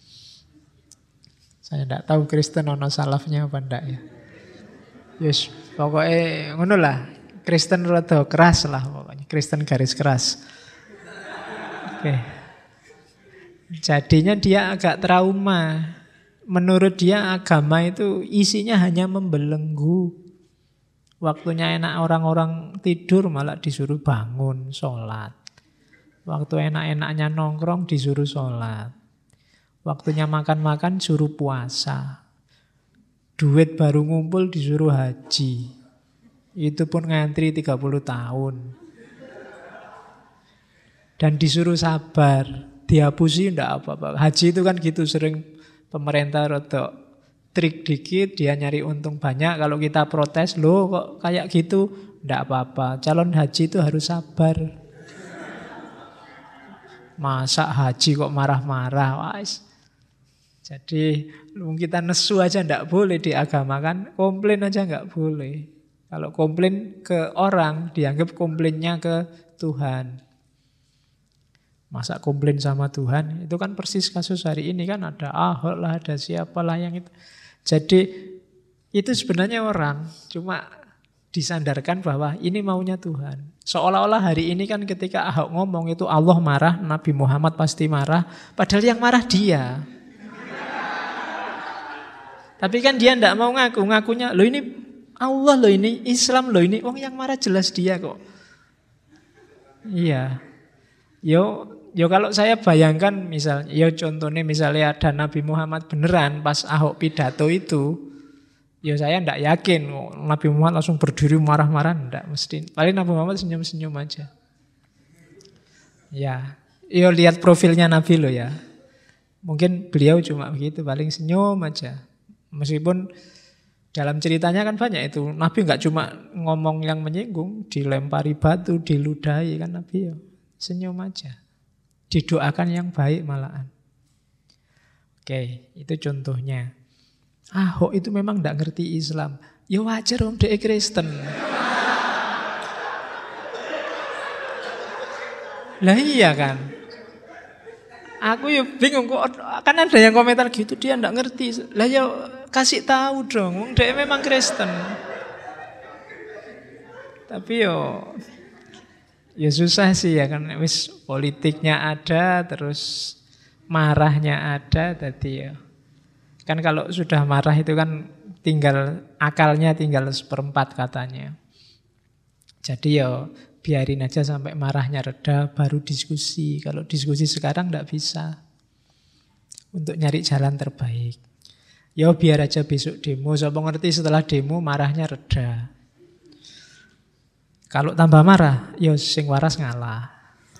Saya tidak tahu Kristen ono salafnya apa enggak ya. Yes, pokoknya ngono lah. Kristen rada keras lah pokoknya. Kristen garis keras. Oke. Jadinya dia agak trauma. Menurut dia agama itu isinya hanya membelenggu. Waktunya enak orang-orang tidur malah disuruh bangun, sholat. Waktu enak-enaknya nongkrong disuruh sholat. Waktunya makan-makan suruh puasa. Duit baru ngumpul disuruh haji. Itu pun ngantri 30 tahun. Dan disuruh sabar. Dihapusi enggak apa-apa. Haji itu kan gitu, sering pemerintah rodok trik dikit, dia nyari untung banyak. Kalau kita protes, loh kok kayak gitu, enggak apa-apa. Calon haji itu harus sabar. Masa haji kok marah-marah? Jadi kita nesu aja enggak boleh di agama kan. Komplain aja enggak boleh. Kalau komplain ke orang, dianggap komplainnya ke Tuhan. Masa komplain sama Tuhan? Itu kan persis kasus hari ini kan. Ada Ahok lah, ada siapalah yang itu. Jadi itu sebenarnya orang cuma disandarkan bahwa ini maunya Tuhan. Seolah-olah hari ini kan ketika Ahok ngomong itu Allah marah, Nabi Muhammad pasti marah. Padahal yang marah dia. Tapi kan dia tidak mau ngaku. Ngakunya, loh ini Allah loh ini, Islam loh ini. Yang marah jelas dia kok. Iya. Yo kalau saya bayangkan misalnya, contohnya misalnya ada Nabi Muhammad beneran pas Ahok pidato itu, saya ndak yakin Nabi Muhammad langsung berdiri marah-marah, ndak mesti. Paling Nabi Muhammad senyum-senyum aja. Ya, lihat profilnya Nabi lo ya. Mungkin beliau cuma begitu, paling senyum aja. Meskipun dalam ceritanya kan banyak itu, Nabi nggak cuma ngomong yang menyinggung, dilempari batu, diludahi kan Nabi senyum aja. Didoakan yang baik malahan. Oke, itu contohnya. Ahok itu memang tidak ngerti Islam. Ya wajar om dia Kristen. Lah iya kan. Aku ya bingung kok. Kan ada yang komentar gitu, dia tidak ngerti. Lah ya kasih tahu dong, dia memang Kristen. Tapi ya susah sih ya kan, wis politiknya ada, terus marahnya ada, tadi kan kalau sudah marah itu kan tinggal akalnya tinggal 1/4 katanya. Jadi biarin aja sampai marahnya reda, baru diskusi. Kalau diskusi sekarang tidak bisa, untuk nyari jalan terbaik. Biar aja besok demo, siapa ngerti setelah demo marahnya reda. Kalau tambah marah, sing waras ngalah.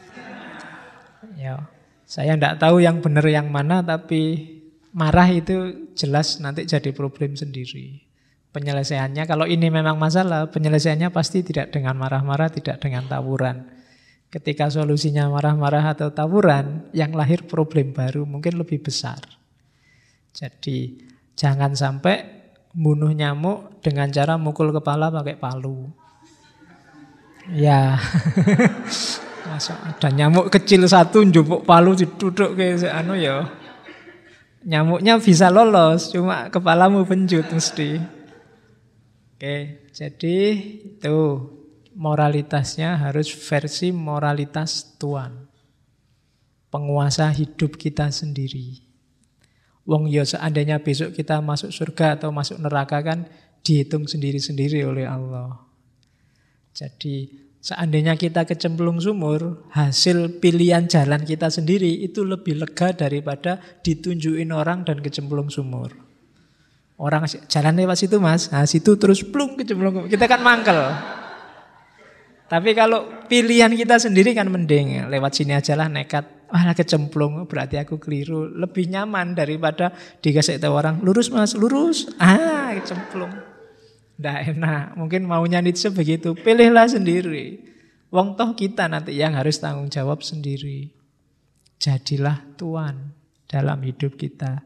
Saya tidak tahu yang benar yang mana, tapi marah itu jelas nanti jadi problem sendiri. Penyelesaiannya, kalau ini memang masalah, penyelesaiannya pasti tidak dengan marah-marah, tidak dengan tawuran. Ketika solusinya marah-marah atau tawuran, yang lahir problem baru, mungkin lebih besar. Jadi jangan sampai bunuh nyamuk dengan cara mukul kepala pakai palu. Ya, masa ada nyamuk kecil satu njupuk palu diduduk ke nyamuknya bisa lolos, cuma kepalamu penjut mesti. Oke, jadi itu moralitasnya harus versi moralitas Tuhan, penguasa hidup kita sendiri. Seandainya besok kita masuk surga atau masuk neraka kan dihitung sendiri-sendiri oleh Allah. Jadi Seandainya kita kecemplung sumur, hasil pilihan jalan kita sendiri itu lebih lega daripada ditunjukin orang dan kecemplung sumur. Orang jalan lewat situ mas, nah situ terus plung kecemplung, kita kan mangkel. Tapi kalau pilihan kita sendiri kan mending, lewat sini aja lah nekat, kecemplung berarti aku keliru. Lebih nyaman daripada dikasih tahu orang, lurus mas, lurus, kecemplung. Nggak enak, mungkin maunya Nietzsche begitu. Pilihlah sendiri. Wong toh kita nanti yang harus tanggung jawab sendiri. Jadilah tuan dalam hidup kita.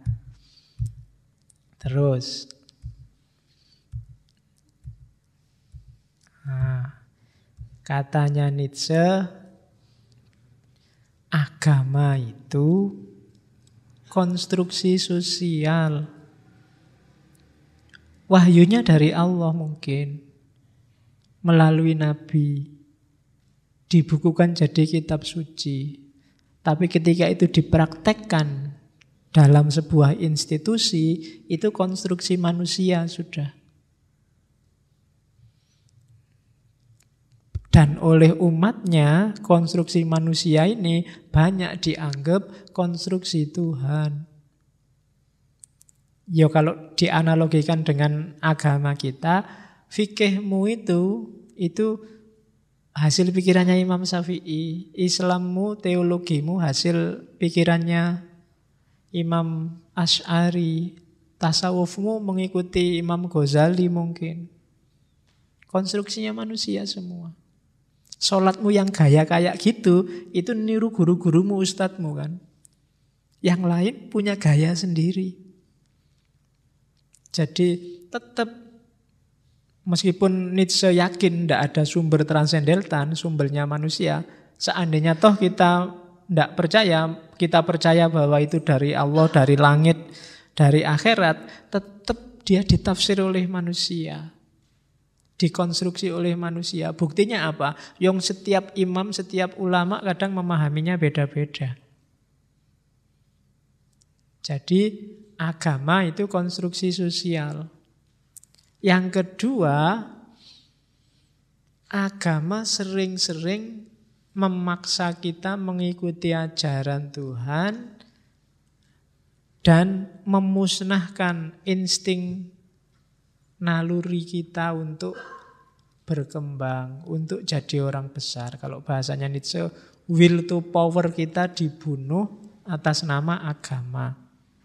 Terus. Katanya Nietzsche, agama itu konstruksi sosial. Wahyunya dari Allah mungkin, melalui Nabi, dibukukan jadi kitab suci. Tapi ketika itu dipraktekkan dalam sebuah institusi, itu konstruksi manusia sudah. Dan oleh umatnya, konstruksi manusia ini banyak dianggap konstruksi Tuhan. Ya kalau dianalogikan dengan agama kita, fikihmu itu hasil pikirannya Imam Syafi'i, Islammu, teologimu hasil pikirannya Imam Asy'ari, tasawufmu mengikuti Imam Ghazali mungkin. Konstruksinya manusia semua. Sholatmu yang gaya kayak gitu, itu niru guru-gurumu, ustadzmu kan. Yang lain punya gaya sendiri. Jadi tetap meskipun Nietzsche yakin tidak ada sumber transendental, sumbernya manusia, seandainya toh kita tidak percaya, kita percaya bahwa itu dari Allah, dari langit, dari akhirat, tetap dia ditafsir oleh manusia, dikonstruksi oleh manusia. Buktinya apa? Yang setiap imam, setiap ulama kadang memahaminya beda-beda. Jadi agama itu konstruksi sosial. Yang kedua, agama sering-sering memaksa kita mengikuti ajaran Tuhan dan memusnahkan insting naluri kita untuk berkembang, untuk jadi orang besar. Kalau bahasanya Nietzsche, will to power kita dibunuh atas nama agama.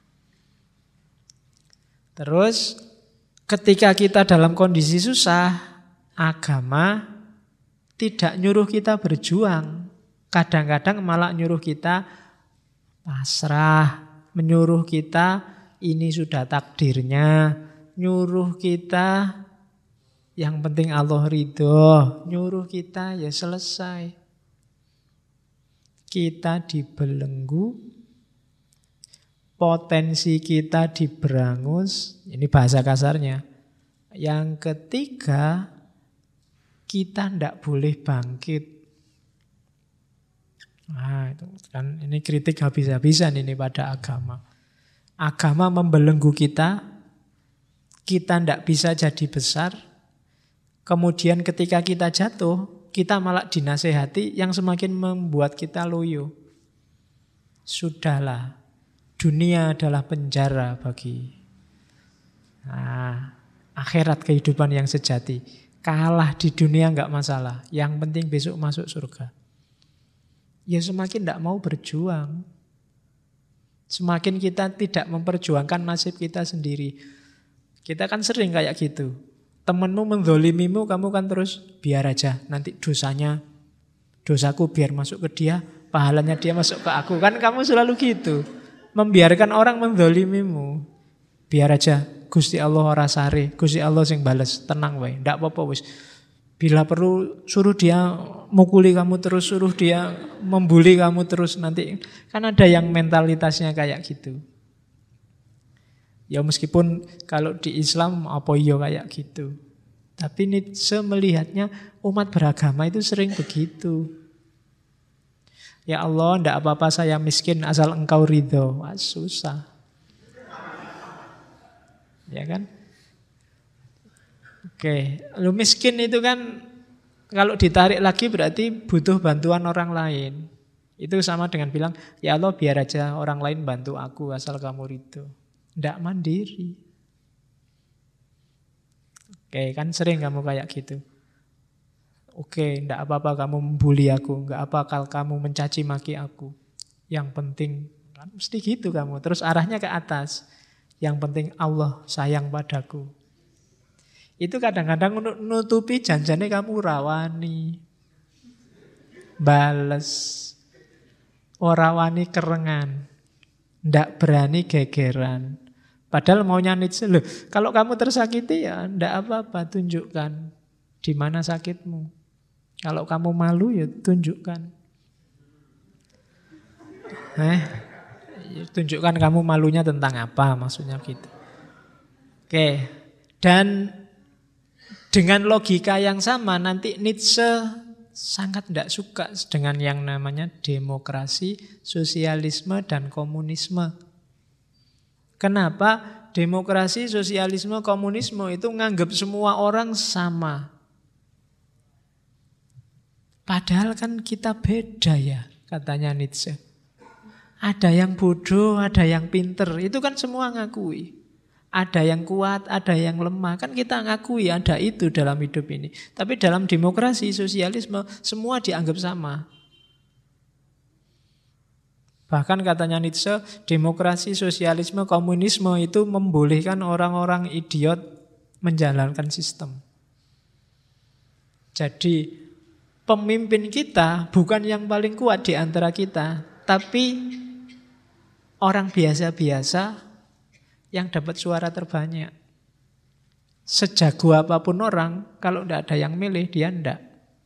Terus ketika kita dalam kondisi susah, agama tidak nyuruh kita berjuang. Kadang-kadang malah nyuruh kita pasrah, menyuruh kita ini sudah takdirnya, nyuruh kita yang penting Allah ridho, nyuruh kita ya selesai. Kita dibelenggu, potensi kita diberangus, ini bahasa kasarnya. Yang ketiga, kita tidak boleh bangkit. Nah, itu kan ini kritik habis-habisan ini pada agama. Agama membelenggu kita tidak bisa jadi besar. Kemudian ketika kita jatuh, kita malah dinasehati yang semakin membuat kita loyo. Sudahlah. Dunia adalah penjara bagi akhirat kehidupan yang sejati. Kalah di dunia enggak masalah. Yang penting besok masuk surga. Ya semakin tidak mau berjuang. Semakin kita tidak memperjuangkan nasib kita sendiri. Kita kan sering kayak gitu. Temenmu menzolimimu, kamu kan terus biar aja. Nanti dosaku biar masuk ke dia, pahalanya dia masuk ke aku. Kan kamu selalu gitu. Membiarkan orang menzolimimu. Biar aja, Gusti Allah ora sare, Gusti Allah sing bales, tenang wae, ndak apa-apa wis. Bila perlu suruh dia mukuli kamu terus, suruh dia membuli kamu terus nanti. Kan ada yang mentalitasnya kayak gitu. Ya meskipun kalau di Islam apa iya kayak gitu. Tapi Nietzsche melihatnya umat beragama itu sering begitu. Ya Allah, ndak apa-apa saya miskin asal engkau ridho. Wah, susah. Ya kan? Oke, lu miskin itu kan Kalau ditarik lagi berarti butuh bantuan orang lain. Itu sama dengan bilang, ya Allah biar aja orang lain bantu aku asal kamu ridho. Tidak mandiri. Oke, kan sering kamu kayak gitu. Oke, tidak apa-apa kamu membuli aku, nggak apa kalau kamu mencaci maki aku. Yang penting, kan mesti gitu kamu. Terus arahnya ke atas. Yang penting Allah sayang padaku. Itu kadang-kadang untuk nutupi janjane kamu rawani. Bales. Ora wani kerengan. Ndak berani gegeran. Padahal maunya Nietzsche, loh, kalau kamu tersakiti ya ndak apa-apa, tunjukkan di mana sakitmu. Kalau kamu malu ya tunjukkan. Tunjukkan kamu malunya tentang apa, maksudnya gitu. Oke. Dan dengan logika yang sama nanti Nietzsche sangat tidak suka dengan yang namanya demokrasi, sosialisme, dan komunisme. Kenapa? Demokrasi, sosialisme, komunisme itu nganggap semua orang sama. Padahal kan kita beda ya, katanya Nietzsche. Ada yang bodoh, ada yang pinter. Itu kan semua ngakui. Ada yang kuat, ada yang lemah. Kan kita ngakui ada itu dalam hidup ini. Tapi dalam demokrasi, sosialisme, semua dianggap sama. Bahkan katanya Nietzsche, demokrasi, sosialisme, komunisme itu membolehkan orang-orang idiot menjalankan sistem. Jadi pemimpin kita bukan yang paling kuat di antara kita, tapi orang biasa-biasa yang dapat suara terbanyak. Sejago apapun orang, kalau tidak ada yang milih, dia tidak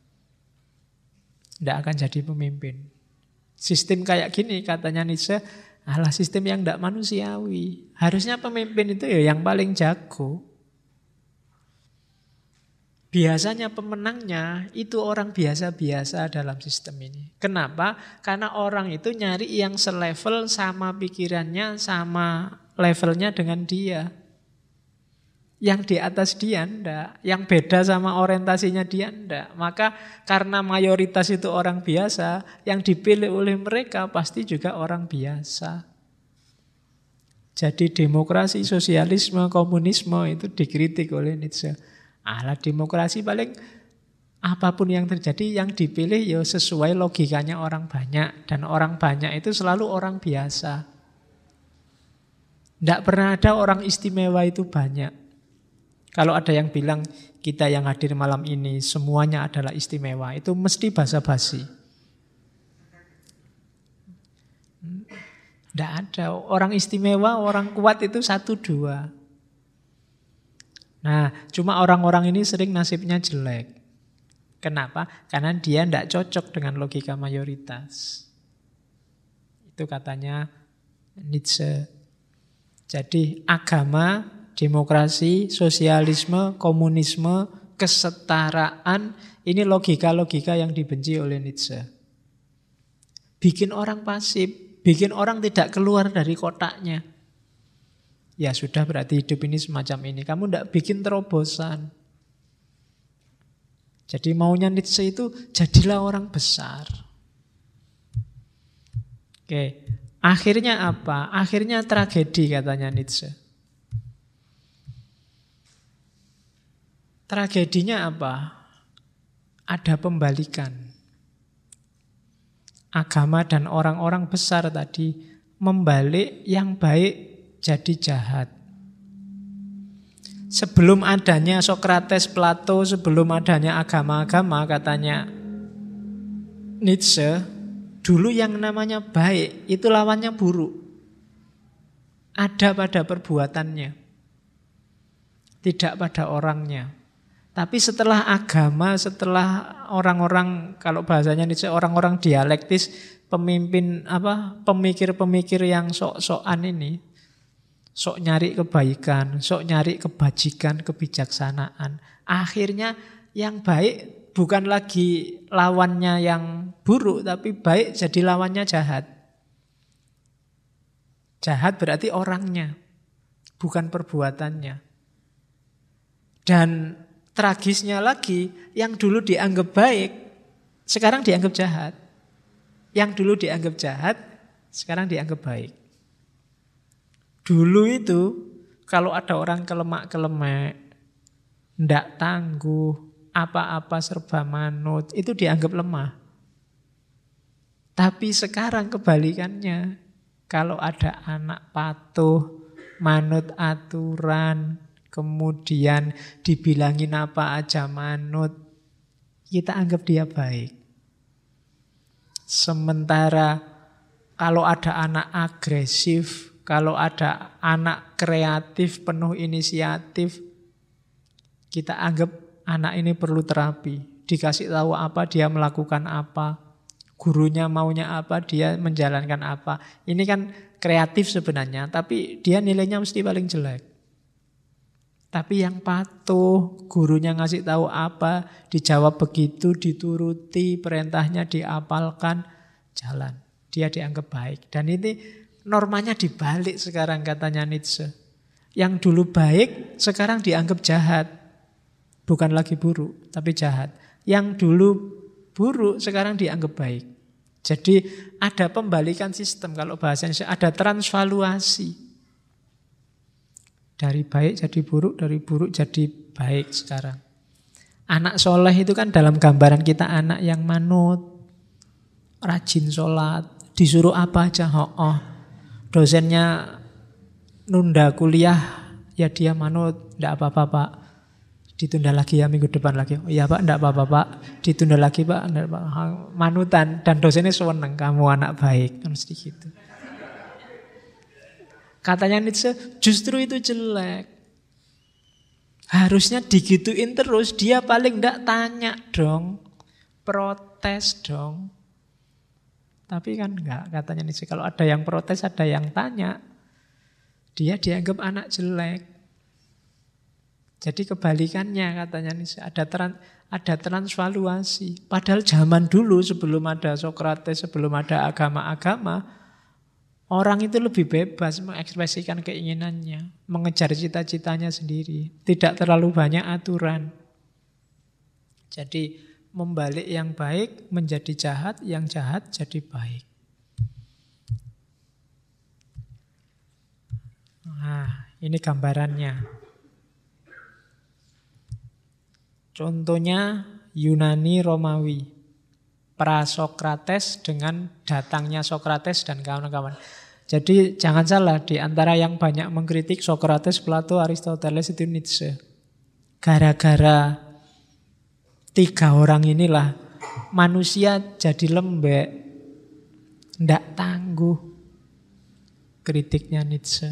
akan jadi pemimpin. Sistem kayak gini, katanya Nietzsche, adalah sistem yang tidak manusiawi. Harusnya pemimpin itu ya yang paling jago. Biasanya pemenangnya itu orang biasa-biasa dalam sistem ini. Kenapa? Karena orang itu nyari yang selevel sama pikirannya, sama levelnya dengan dia. Yang di atas dia enggak, yang beda sama orientasinya dia enggak. Maka karena mayoritas itu orang biasa, yang dipilih oleh mereka pasti juga orang biasa. Jadi demokrasi, sosialisme, komunisme itu dikritik oleh Nietzsche. Alah demokrasi paling apapun yang terjadi yang dipilih ya sesuai logikanya orang banyak. Dan orang banyak itu selalu orang biasa. Tidak pernah ada orang istimewa itu banyak. Kalau ada yang bilang kita yang hadir malam ini semuanya adalah istimewa, itu mesti basa-basi. Tidak ada. Orang istimewa, orang kuat itu 1-2. Nah, cuma orang-orang ini sering nasibnya jelek. Kenapa? Karena dia tidak cocok dengan logika mayoritas. Itu katanya Nietzsche. Jadi agama, demokrasi, sosialisme, komunisme, kesetaraan, ini logika-logika yang dibenci oleh Nietzsche. Bikin orang pasif, bikin orang tidak keluar dari kotaknya. Ya sudah berarti hidup ini semacam ini. Kamu tidak bikin terobosan. Jadi maunya Nietzsche itu jadilah orang besar. Oke, akhirnya apa? Akhirnya tragedi katanya Nietzsche. Tragedinya apa? Ada pembalikan. Agama dan orang-orang besar tadi membalik yang baik jadi jahat. Sebelum adanya Sokrates, Plato, sebelum adanya agama-agama katanya Nietzsche, dulu yang namanya baik itu lawannya buruk. Ada pada perbuatannya, tidak pada orangnya. Tapi setelah agama, setelah orang-orang, kalau bahasanya Nietzsche, orang-orang dialektis, pemikir-pemikir yang sok-sokan ini, sok nyari kebaikan, sok nyari kebajikan, kebijaksanaan. Akhirnya yang baik bukan lagi lawannya yang buruk, tapi baik jadi lawannya jahat. Jahat berarti orangnya, bukan perbuatannya. Dan tragisnya lagi, yang dulu dianggap baik, sekarang dianggap jahat. Yang dulu dianggap jahat, sekarang dianggap baik. Dulu itu, kalau ada orang kelemak-kelemek, ndak tangguh, apa-apa serba manut, itu dianggap lemah. Tapi sekarang kebalikannya, kalau ada anak patuh, manut aturan, kemudian dibilangin apa aja manut, kita anggap dia baik. Sementara kalau ada anak agresif, kalau ada anak kreatif, penuh inisiatif, kita anggap anak ini perlu terapi. Dikasih tahu apa, dia melakukan apa. Gurunya maunya apa, dia menjalankan apa. Ini kan kreatif sebenarnya, tapi dia nilainya mesti paling jelek. Tapi yang patuh, gurunya ngasih tahu apa, dijawab begitu, dituruti, perintahnya diapalkan, jalan. Dia dianggap baik. Dan ini normanya dibalik sekarang katanya Nietzsche. Yang dulu baik, sekarang dianggap jahat. Bukan lagi buruk, tapi jahat. Yang dulu buruk, sekarang dianggap baik. Jadi ada pembalikan sistem, kalau bahasanya ada transvaluasi. Dari baik jadi buruk, dari buruk jadi baik sekarang. Anak soleh itu kan dalam gambaran kita anak yang manut, rajin sholat, disuruh apa aja, dosennya nunda kuliah, ya dia manut, enggak apa-apa pak, ditunda lagi ya minggu depan lagi. Oh iya pak, enggak apa-apa pak, ditunda lagi pak, enggak apa-apa. Manutan, dan dosennya seneng, kamu anak baik, kan mesti gitu. Katanya Nietzsche, justru itu jelek. Harusnya digituin terus, dia paling enggak tanya dong, protes dong. Tapi kan enggak, katanya Nietzsche. Kalau ada yang protes, ada yang tanya, dia dianggap anak jelek. Jadi kebalikannya katanya Nietzsche, ada transvaluasi. Padahal zaman dulu sebelum ada Sokrates, sebelum ada agama-agama, orang itu lebih bebas mengekspresikan keinginannya, mengejar cita-citanya sendiri. Tidak terlalu banyak aturan. Jadi membalik yang baik menjadi jahat, yang jahat jadi baik. Nah, ini gambarannya. Contohnya Yunani Romawi. Pra-Sokrates dengan datangnya Sokrates dan kawan-kawan. Jadi jangan salah, di antara yang banyak mengkritik Sokrates, Plato, Aristoteles itu Nietzsche. Gara-gara 3 orang inilah manusia jadi lembek, ndak tangguh, kritiknya Nietzsche.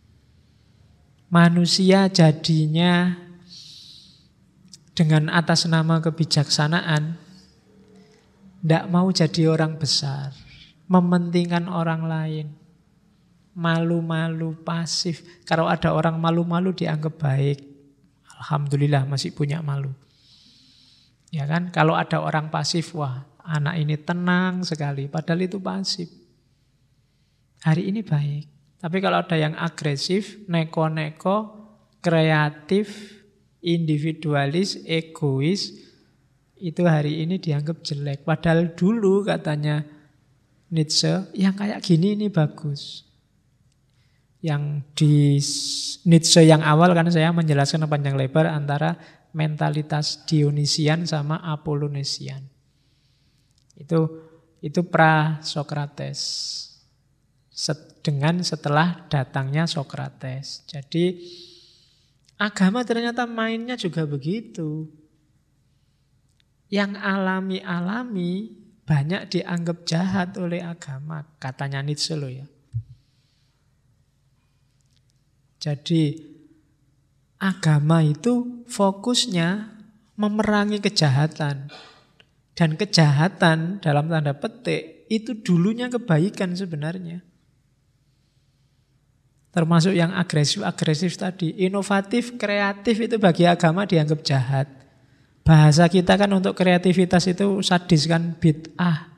Manusia jadinya dengan atas nama kebijaksanaan ndak mau jadi orang besar, mementingkan orang lain. Malu-malu, pasif. Kalau ada orang malu-malu dianggap baik. Alhamdulillah masih punya malu. Ya kan? Kalau ada orang pasif, wah anak ini tenang sekali. Padahal itu pasif. Hari ini baik. Tapi kalau ada yang agresif, neko-neko, kreatif, individualis, egois, itu hari ini dianggap jelek. Padahal dulu katanya Nietzsche, yang kayak gini ini bagus. Yang di Nietzsche yang awal kan saya menjelaskan panjang lebar antara mentalitas Dionisian sama Apollonesian. Itu pra-Sokrates. Dengan setelah datangnya Sokrates. Jadi agama ternyata mainnya juga begitu. Yang alami-alami banyak dianggap jahat oleh agama, katanya Nietzsche loh ya. Jadi agama itu fokusnya memerangi kejahatan. Dan kejahatan dalam tanda petik itu dulunya kebaikan sebenarnya. Termasuk yang agresif-agresif tadi. Inovatif, kreatif itu bagi agama dianggap jahat. Bahasa kita kan untuk kreativitas itu sadis kan, bid'ah.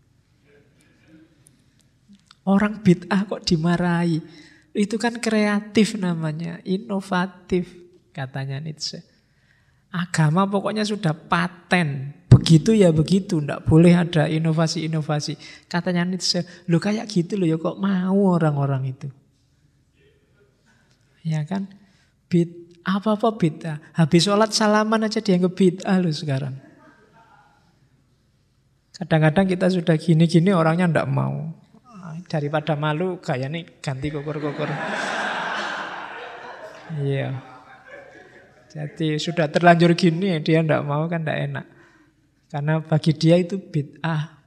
Orang bid'ah kok dimarahi. Itu kan kreatif namanya, inovatif katanya Nietzsche. Agama pokoknya sudah paten. Begitu ya begitu, tidak boleh ada inovasi-inovasi. Katanya Nietzsche, lo kayak gitu loh ya kok mau orang-orang itu. Ya kan? Apa-apa bid'ah. Habis sholat salaman aja dianggap bid'ah loh sekarang. Kadang-kadang kita sudah gini-gini orangnya tidak mau. Daripada malu, gaya nih ganti kukur-kukur. Iya. Jadi sudah terlanjur gini dia tidak mau kan tidak enak. Karena bagi dia itu bid'ah.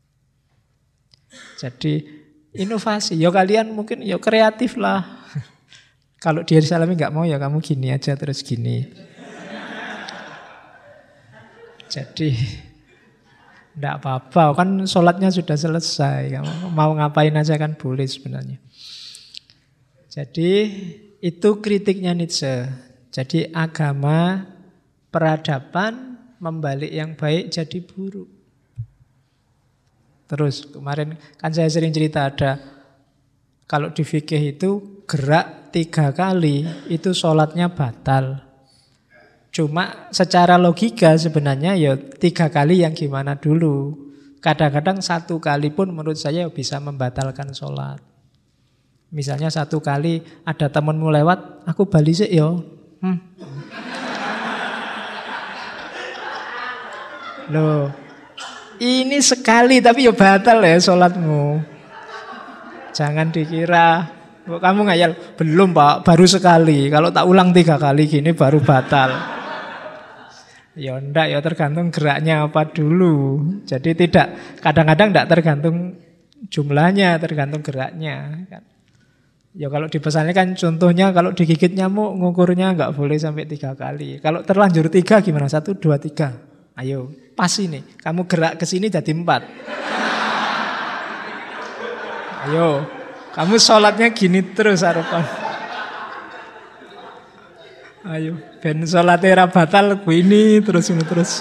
Jadi inovasi. Ya kalian mungkin ya kreatif lah. Kalau dia disalami nggak mau ya kamu gini aja terus gini. Jadi tidak apa-apa. Kan sholatnya sudah selesai. Kamu mau ngapain aja kan boleh sebenarnya. Jadi itu kritiknya Nietzsche. Jadi agama, peradaban, membalik yang baik jadi buruk. Terus kemarin kan saya sering cerita ada, kalau di fikih itu gerak 3 kali itu sholatnya batal. Cuma secara logika sebenarnya ya 3 kali yang gimana dulu. Kadang-kadang 1 kali pun menurut saya bisa membatalkan sholat. Misalnya 1 kali ada temanmu lewat, aku bali sik yo. Loh, ini sekali tapi ya batal ya sholatmu. Jangan dikira kamu ngayal, belum Pak, baru sekali. Kalau tak ulang 3 kali gini baru batal. Ya enggak, ya tergantung geraknya apa dulu. Jadi tidak, kadang-kadang tidak tergantung jumlahnya, tergantung geraknya. Ya kalau di pesannya kan contohnya kalau digigit nyamuk ngukurnya nggak boleh sampai 3 kali. Kalau terlanjur 3 gimana? 1, 2, 3. Ayo, pas ini. Kamu gerak ke sini jadi 4. Ayo, kamu sholatnya gini terus harapan. Ayo, ben sholatnya ra batal ini terus ini terus.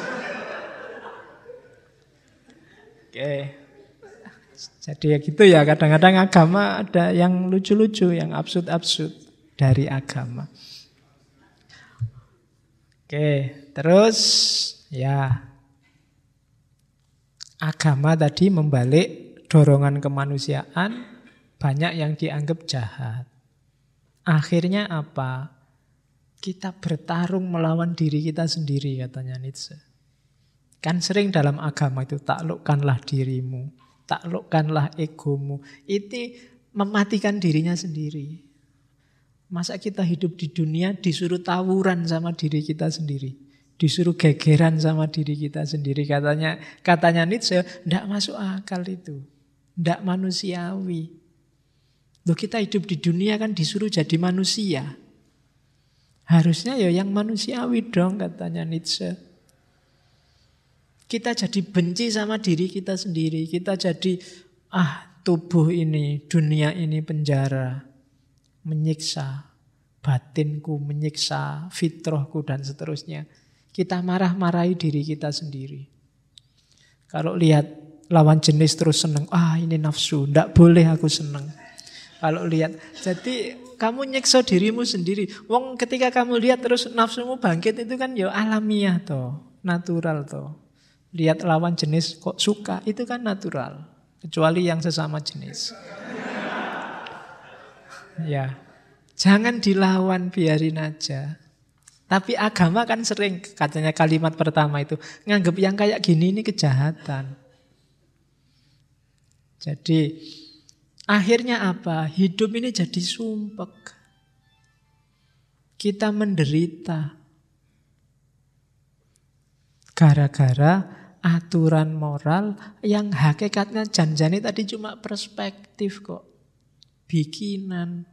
Oke. Jadi ya gitu ya, kadang-kadang agama ada yang lucu-lucu, yang absurd-absurd dari agama. Oke, terus ya agama tadi membalik dorongan kemanusiaan, banyak yang dianggap jahat. Akhirnya apa? Kita bertarung melawan diri kita sendiri, katanya Nietzsche. Kan sering dalam agama itu taklukkanlah dirimu, taklukkanlah egomu. Itu mematikan dirinya sendiri. Masa kita hidup di dunia disuruh tawuran sama diri kita sendiri, disuruh gegeran sama diri kita sendiri. Katanya Nietzsche, tidak masuk akal itu, tidak manusiawi. Loh, kita hidup di dunia kan disuruh jadi manusia. Harusnya ya yang manusiawi dong, katanya Nietzsche. Kita jadi benci sama diri kita sendiri. Kita jadi, tubuh ini, dunia ini penjara. Menyiksa batinku, menyiksa fitrahku dan seterusnya. Kita marah-marahi diri kita sendiri. Kalau lihat lawan jenis terus senang, ini nafsu, tidak boleh aku senang. Kalau lihat, jadi kamu nyiksa dirimu sendiri. Wong ketika kamu lihat terus nafsumu bangkit itu kan ya alamiah toh, natural toh. Lihat lawan jenis kok suka, itu kan natural. Kecuali yang sesama jenis. Ya, jangan dilawan, biarin aja. Tapi agama kan sering, katanya kalimat pertama itu, nganggap yang kayak gini ini kejahatan. Jadi akhirnya apa? Hidup ini jadi sumpek. Kita menderita gara-gara aturan moral yang hakikatnya janjane tadi cuma perspektif kok. Bikinan.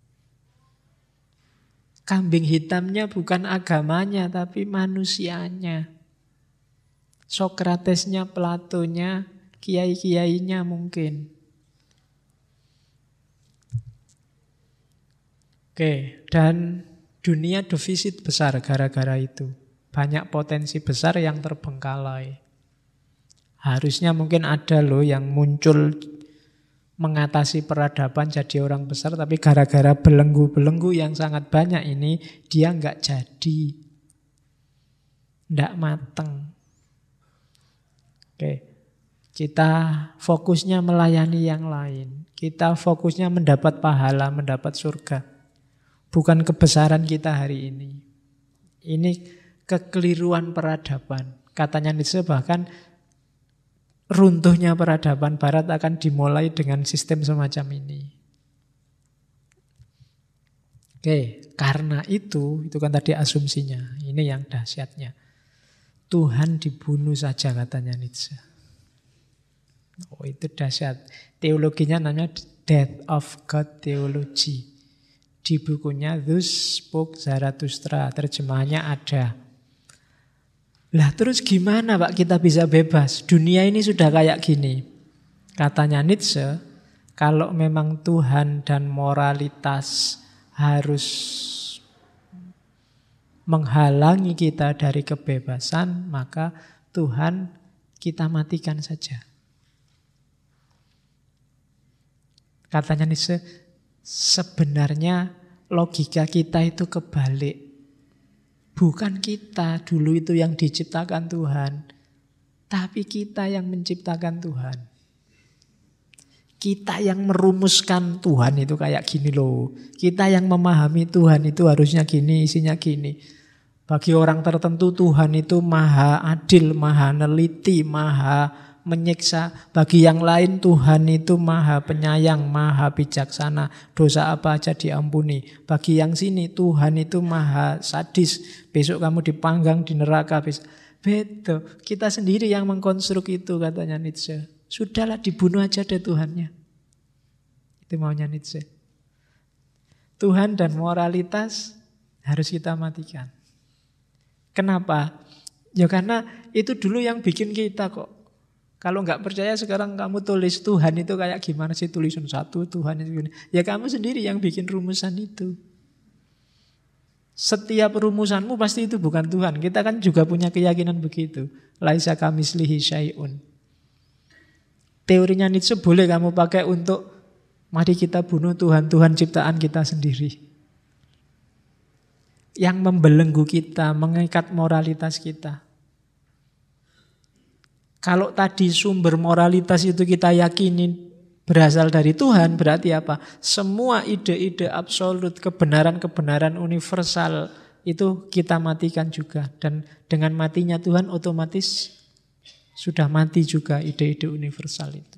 Kambing hitamnya bukan agamanya tapi manusianya. Sokratesnya, Platonya, kiai-kiainya mungkin. Oke, dan dunia defisit besar gara-gara itu. Banyak potensi besar yang terbengkalai. Harusnya mungkin ada loh yang muncul mengatasi peradaban jadi orang besar, tapi gara-gara belenggu-belenggu yang sangat banyak ini, dia nggak jadi. ndak mateng. Oke. Kita fokusnya melayani yang lain. Kita fokusnya mendapat pahala, mendapat surga. Bukan kebesaran kita hari ini. Ini kekeliruan peradaban. Katanya Nietzsche bahkan runtuhnya peradaban barat akan dimulai dengan sistem semacam ini. Oke, karena itu kan tadi asumsinya. Ini yang dahsyatnya. Tuhan dibunuh saja katanya Nietzsche. Oh, itu dahsyat. Teologinya namanya Death of God Theology. Di bukunya Thus Spoke Zarathustra. Terjemahannya ada. Lah terus gimana Pak kita bisa bebas? Dunia ini sudah kayak gini. Katanya Nietzsche, kalau memang Tuhan dan moralitas harus menghalangi kita dari kebebasan, maka Tuhan kita matikan saja. Katanya Nietzsche, sebenarnya logika kita itu kebalik. Bukan kita dulu itu yang diciptakan Tuhan, tapi kita yang menciptakan Tuhan. Kita yang merumuskan Tuhan itu kayak gini loh. Kita yang memahami Tuhan itu harusnya gini, isinya gini. Bagi orang tertentu Tuhan itu maha adil, maha neliti, maha menyiksa. Bagi yang lain Tuhan itu maha penyayang, maha bijaksana. Dosa apa aja diampuni. Bagi yang sini Tuhan itu maha sadis. Besok kamu dipanggang di neraka. Betul. Kita sendiri yang mengkonstruk itu katanya Nietzsche. Sudahlah dibunuh aja deh Tuhannya. Itu maunya Nietzsche. Tuhan dan moralitas harus kita matikan. Kenapa? Ya karena itu dulu yang bikin kita kok. Kalau nggak percaya sekarang kamu tulis Tuhan itu kayak gimana sih tulisan satu Tuhan itu gini. Ya kamu sendiri yang bikin rumusan itu. Setiap rumusanmu pasti itu bukan Tuhan. Kita kan juga punya keyakinan begitu. Laisa kamislihi syai'un. Teorinya Nietzsche boleh kamu pakai untuk mari kita bunuh Tuhan ciptaan kita sendiri. Yang membelenggu kita, mengikat moralitas kita. Kalau tadi sumber moralitas itu kita yakini berasal dari Tuhan, berarti apa? Semua ide-ide absolut, kebenaran-kebenaran universal itu kita matikan juga. Dan dengan matinya Tuhan otomatis sudah mati juga ide-ide universal itu.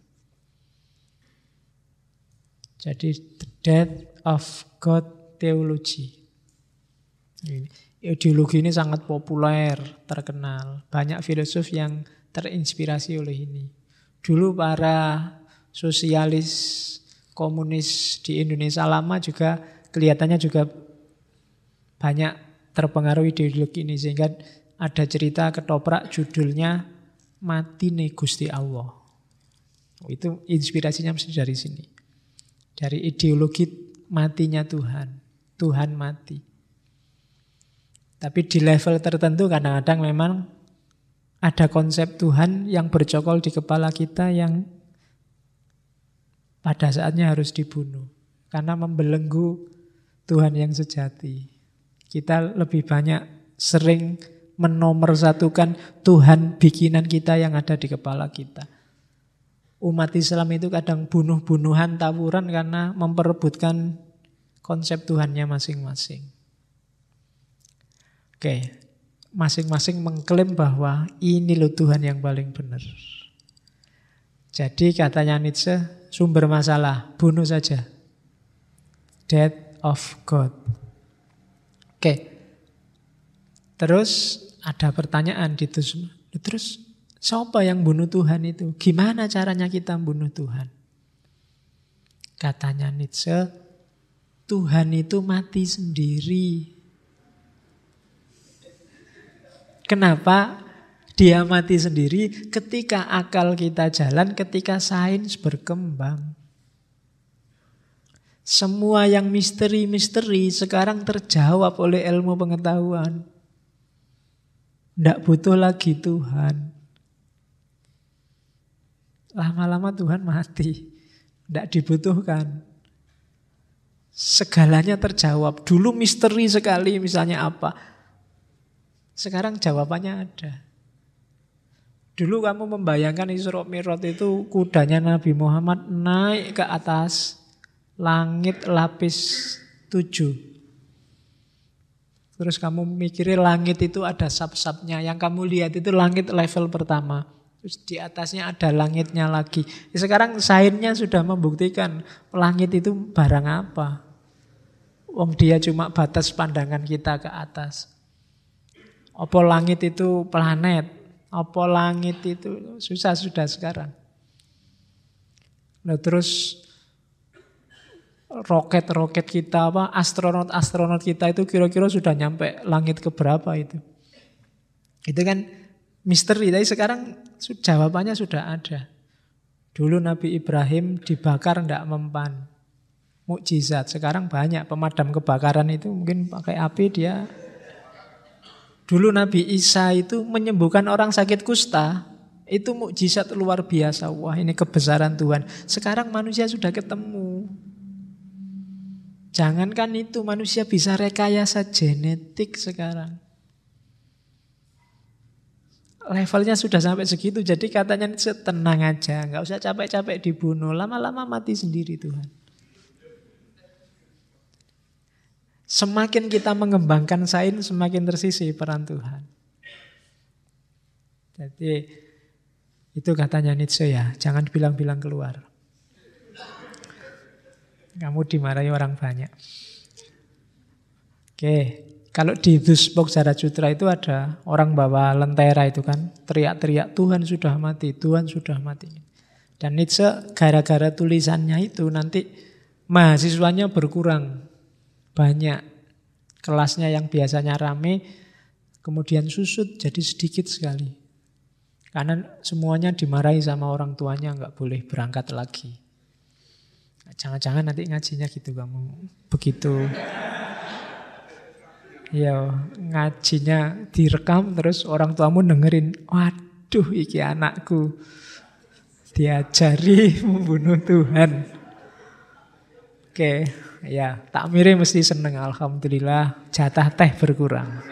Jadi the death of God theology. Ideologi ini sangat populer, terkenal. Banyak filosof yang terinspirasi oleh ini. Dulu para sosialis komunis di Indonesia lama juga kelihatannya juga banyak terpengaruh ideologi ini. Sehingga ada cerita ketoprak judulnya Mati nih Gusti Allah. Itu inspirasinya mesti dari sini. Dari ideologi matinya Tuhan. Tuhan mati. Tapi di level tertentu kadang-kadang memang ada konsep Tuhan yang bercokol di kepala kita yang pada saatnya harus dibunuh. Karena membelenggu Tuhan yang sejati. Kita lebih banyak sering menomorsatukan Tuhan bikinan kita yang ada di kepala kita. Umat Islam itu kadang bunuh-bunuhan, tawuran karena memperebutkan konsep Tuhannya masing-masing. Oke, masing-masing mengklaim bahwa ini loh Tuhan yang paling benar. Jadi katanya Nietzsche, sumber masalah, bunuh saja. Death of God. Oke, terus ada pertanyaan di itu. Terus siapa yang bunuh Tuhan itu? Gimana caranya kita bunuh Tuhan? Katanya Nietzsche, Tuhan itu mati sendiri. Kenapa dia mati sendiri? Ketika akal kita jalan, ketika sains berkembang. Semua yang misteri-misteri sekarang terjawab oleh ilmu pengetahuan. Tidak butuh lagi Tuhan. Lama-lama Tuhan mati. Tidak dibutuhkan. Segalanya terjawab. Dulu misteri sekali misalnya apa? Sekarang jawabannya ada. Dulu kamu membayangkan Isra Mi'raj itu kudanya Nabi Muhammad naik ke atas langit lapis 7. Terus kamu mikirin langit itu ada sub-subnya. Yang kamu lihat itu langit level pertama. Terus di atasnya ada langitnya lagi. Sekarang sainsnya sudah membuktikan langit itu barang apa. Wong dia cuma batas pandangan kita ke atas. Apa langit itu planet? Apa langit itu susah sudah sekarang. Nah terus roket-roket kita, astronot-astronot kita itu kira-kira sudah nyampe langit keberapa itu. Itu kan misteri, tapi sekarang jawabannya sudah ada. Dulu Nabi Ibrahim dibakar tidak mempan. Mukjizat. Sekarang banyak pemadam kebakaran itu mungkin pakai api dia. Dulu Nabi Isa itu menyembuhkan orang sakit kusta. Itu mukjizat luar biasa. Wah, ini kebesaran Tuhan. Sekarang manusia sudah ketemu. Jangankan itu, manusia bisa rekayasa genetik sekarang. Levelnya sudah sampai segitu. Jadi katanya tenang aja, nggak usah capek-capek dibunuh. Lama-lama mati sendiri Tuhan. Semakin kita mengembangkan sains, semakin tersisih peran Tuhan. Jadi itu katanya Nietzsche ya, jangan bilang-bilang keluar. Kamu dimarahi orang banyak. Oke, kalau di Duisburg Zarathustra itu ada orang bawa lentera itu kan, teriak-teriak Tuhan sudah mati, Tuhan sudah mati. Dan Nietzsche gara-gara tulisannya itu nanti mahasiswanya berkurang. Banyak, kelasnya yang biasanya rame kemudian susut jadi sedikit sekali. Karena semuanya dimarahi sama orang tuanya, nggak boleh berangkat lagi. Jangan-jangan nanti ngajinya gitu kamu. Begitu ya ngajinya direkam terus orang tuamu dengerin, waduh iki anakku diajari membunuh Tuhan. Oke, ya takmire mesti seneng, alhamdulillah jatah teh berkurang.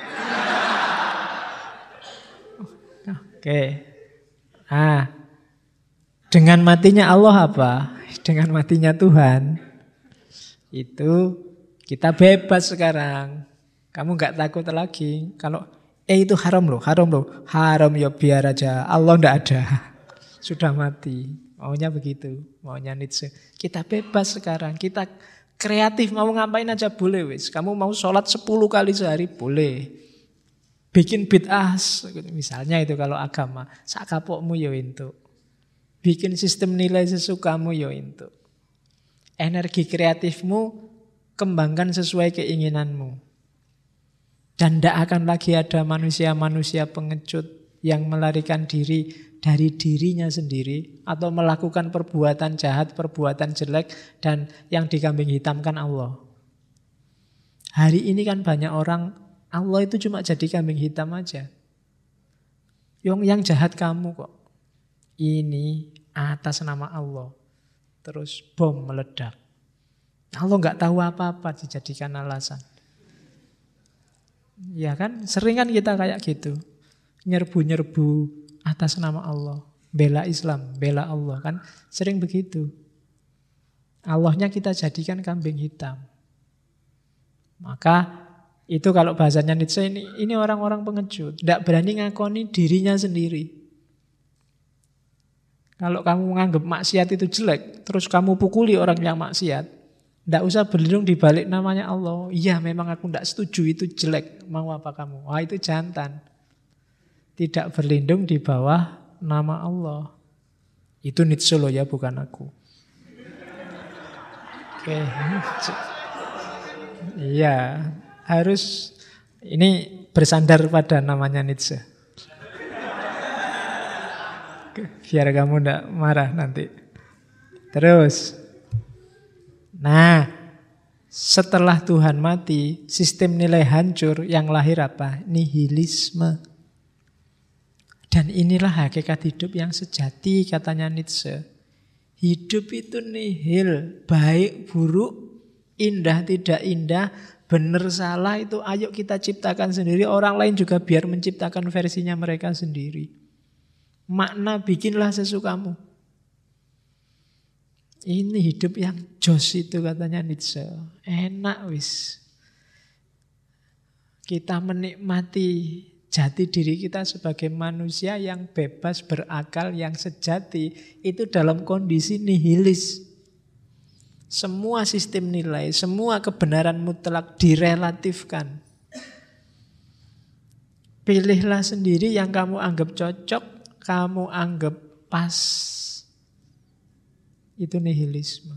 Oke. Nah, dengan matinya Allah apa? Dengan matinya Tuhan itu kita bebas sekarang. Kamu gak takut lagi kalau itu haram loh. Haram ya biar aja, Allah ndak ada. Sudah mati. Maunya begitu, maunya Nietzsche. Kita bebas sekarang, kita kreatif, mau ngapain aja boleh wis. Kamu mau sholat 10 kali sehari boleh. Bikin bid'ah, misalnya itu kalau agama, sak kapokmu ya entuk. Bikin sistem nilai sesukamu ya entuk. Energi kreatifmu kembangkan sesuai keinginanmu. Dan tidak akan lagi ada manusia-manusia pengecut yang melarikan diri dari dirinya sendiri atau melakukan perbuatan jahat, perbuatan jelek dan yang dikambing hitamkan Allah. Hari ini kan banyak orang Allah itu cuma jadi kambing hitam aja. Yang jahat kamu kok. Ini atas nama Allah. Terus bom meledak. Allah nggak tahu apa-apa dijadikan alasan. Ya kan, sering kan kita kayak gitu. Nyerbu-nyerbu atas nama Allah. Bela Islam, bela Allah kan. Sering begitu. Allahnya kita jadikan kambing hitam. Maka itu kalau bahasanya Nietzsche ini orang-orang pengecut. Tidak berani ngakoni dirinya sendiri. Kalau kamu menganggap maksiat itu jelek, terus kamu pukuli orang yang maksiat, tidak usah berlindung di balik namanya Allah. Iya memang aku tidak setuju itu jelek. Mau apa kamu? Wah itu jantan. Tidak berlindung di bawah nama Allah. Itu Nietzsche loh ya, bukan aku. Oke. Iya, harus ini bersandar pada namanya Nietzsche. Biar kamu tidak marah nanti. Terus. Nah, setelah Tuhan mati, sistem nilai hancur, yang lahir apa? Nihilisme. Dan inilah hakikat hidup yang sejati, katanya Nietzsche. Hidup itu nihil, baik buruk, indah tidak indah, Benar salah itu ayo kita ciptakan sendiri. Orang lain juga biar menciptakan versinya mereka sendiri. Makna bikinlah sesukamu. Ini hidup yang jos itu katanya Nietzsche. Enak wis. Kita menikmati jati diri kita sebagai manusia yang bebas berakal, yang sejati. Itu dalam kondisi nihilis. Semua sistem nilai, semua kebenaran mutlak direlatifkan. Pilihlah sendiri yang kamu anggap cocok, kamu anggap pas. Itu nihilisme.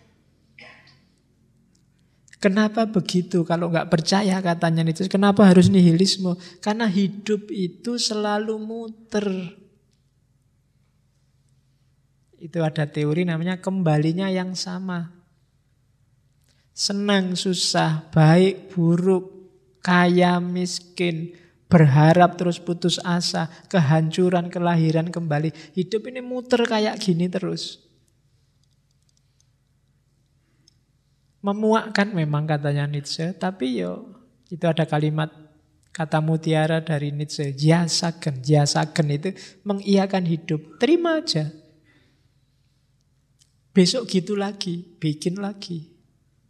Kenapa begitu? Kalau nggak percaya katanya itu, kenapa harus nihilisme? Karena hidup itu selalu muter. Itu ada teori namanya kembalinya yang sama. Senang, susah, baik, buruk, kaya, miskin, berharap terus putus asa, kehancuran, kelahiran kembali. Hidup ini muter kayak gini terus. Memuakkan memang katanya Nietzsche, tapi itu ada kalimat kata mutiara dari Nietzsche, jasagen. Jasagen itu mengiyakan hidup, terima aja. Besok gitu lagi, bikin lagi.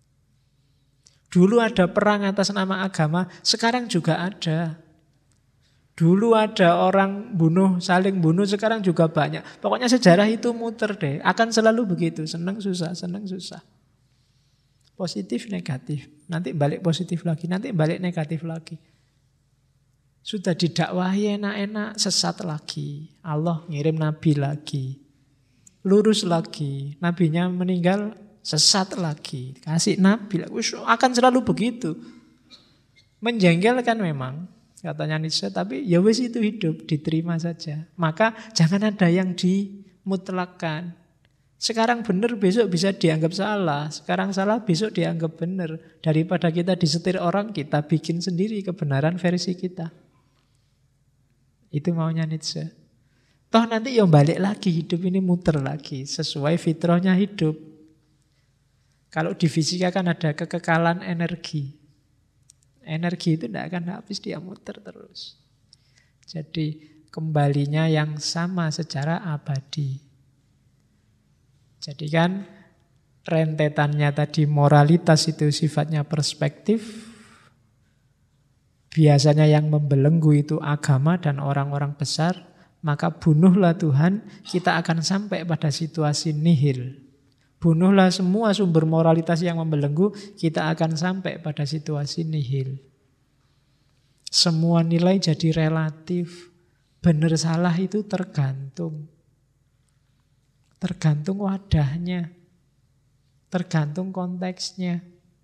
Dulu ada perang atas nama agama, sekarang juga ada. Dulu ada orang saling bunuh, sekarang juga banyak. Pokoknya sejarah itu muter deh, akan selalu begitu, senang susah, senang susah. Positif, negatif, nanti balik positif lagi, nanti balik negatif lagi. Sudah didakwahi enak-enak, sesat lagi. Allah ngirim nabi lagi, lurus lagi, nabinya meninggal, sesat lagi, kasih nabi lagi. Akan selalu begitu. Menjengkelkan memang katanya Nietzsche, tapi ya wis itu hidup, diterima saja. Maka jangan ada yang dimutlakkan. Sekarang benar besok bisa dianggap salah, sekarang salah besok dianggap benar. Daripada kita disetir orang, kita bikin sendiri kebenaran versi kita. Itu maunya Nietzsche. Toh nanti balik lagi, hidup ini muter lagi sesuai fitrahnya hidup. Kalau di fisika kan ada kekekalan energi. Energi itu tidak akan habis, dia muter terus. Jadi kembalinya yang sama secara abadi. Jadi kan rentetannya tadi moralitas itu sifatnya perspektif. Biasanya yang membelenggu itu agama dan orang-orang besar. Maka bunuhlah Tuhan, kita akan sampai pada situasi nihil. Bunuhlah semua sumber moralitas yang membelenggu, kita akan sampai pada situasi nihil. Semua nilai jadi relatif. Benar salah itu tergantung. Tergantung wadahnya. Tergantung konteksnya.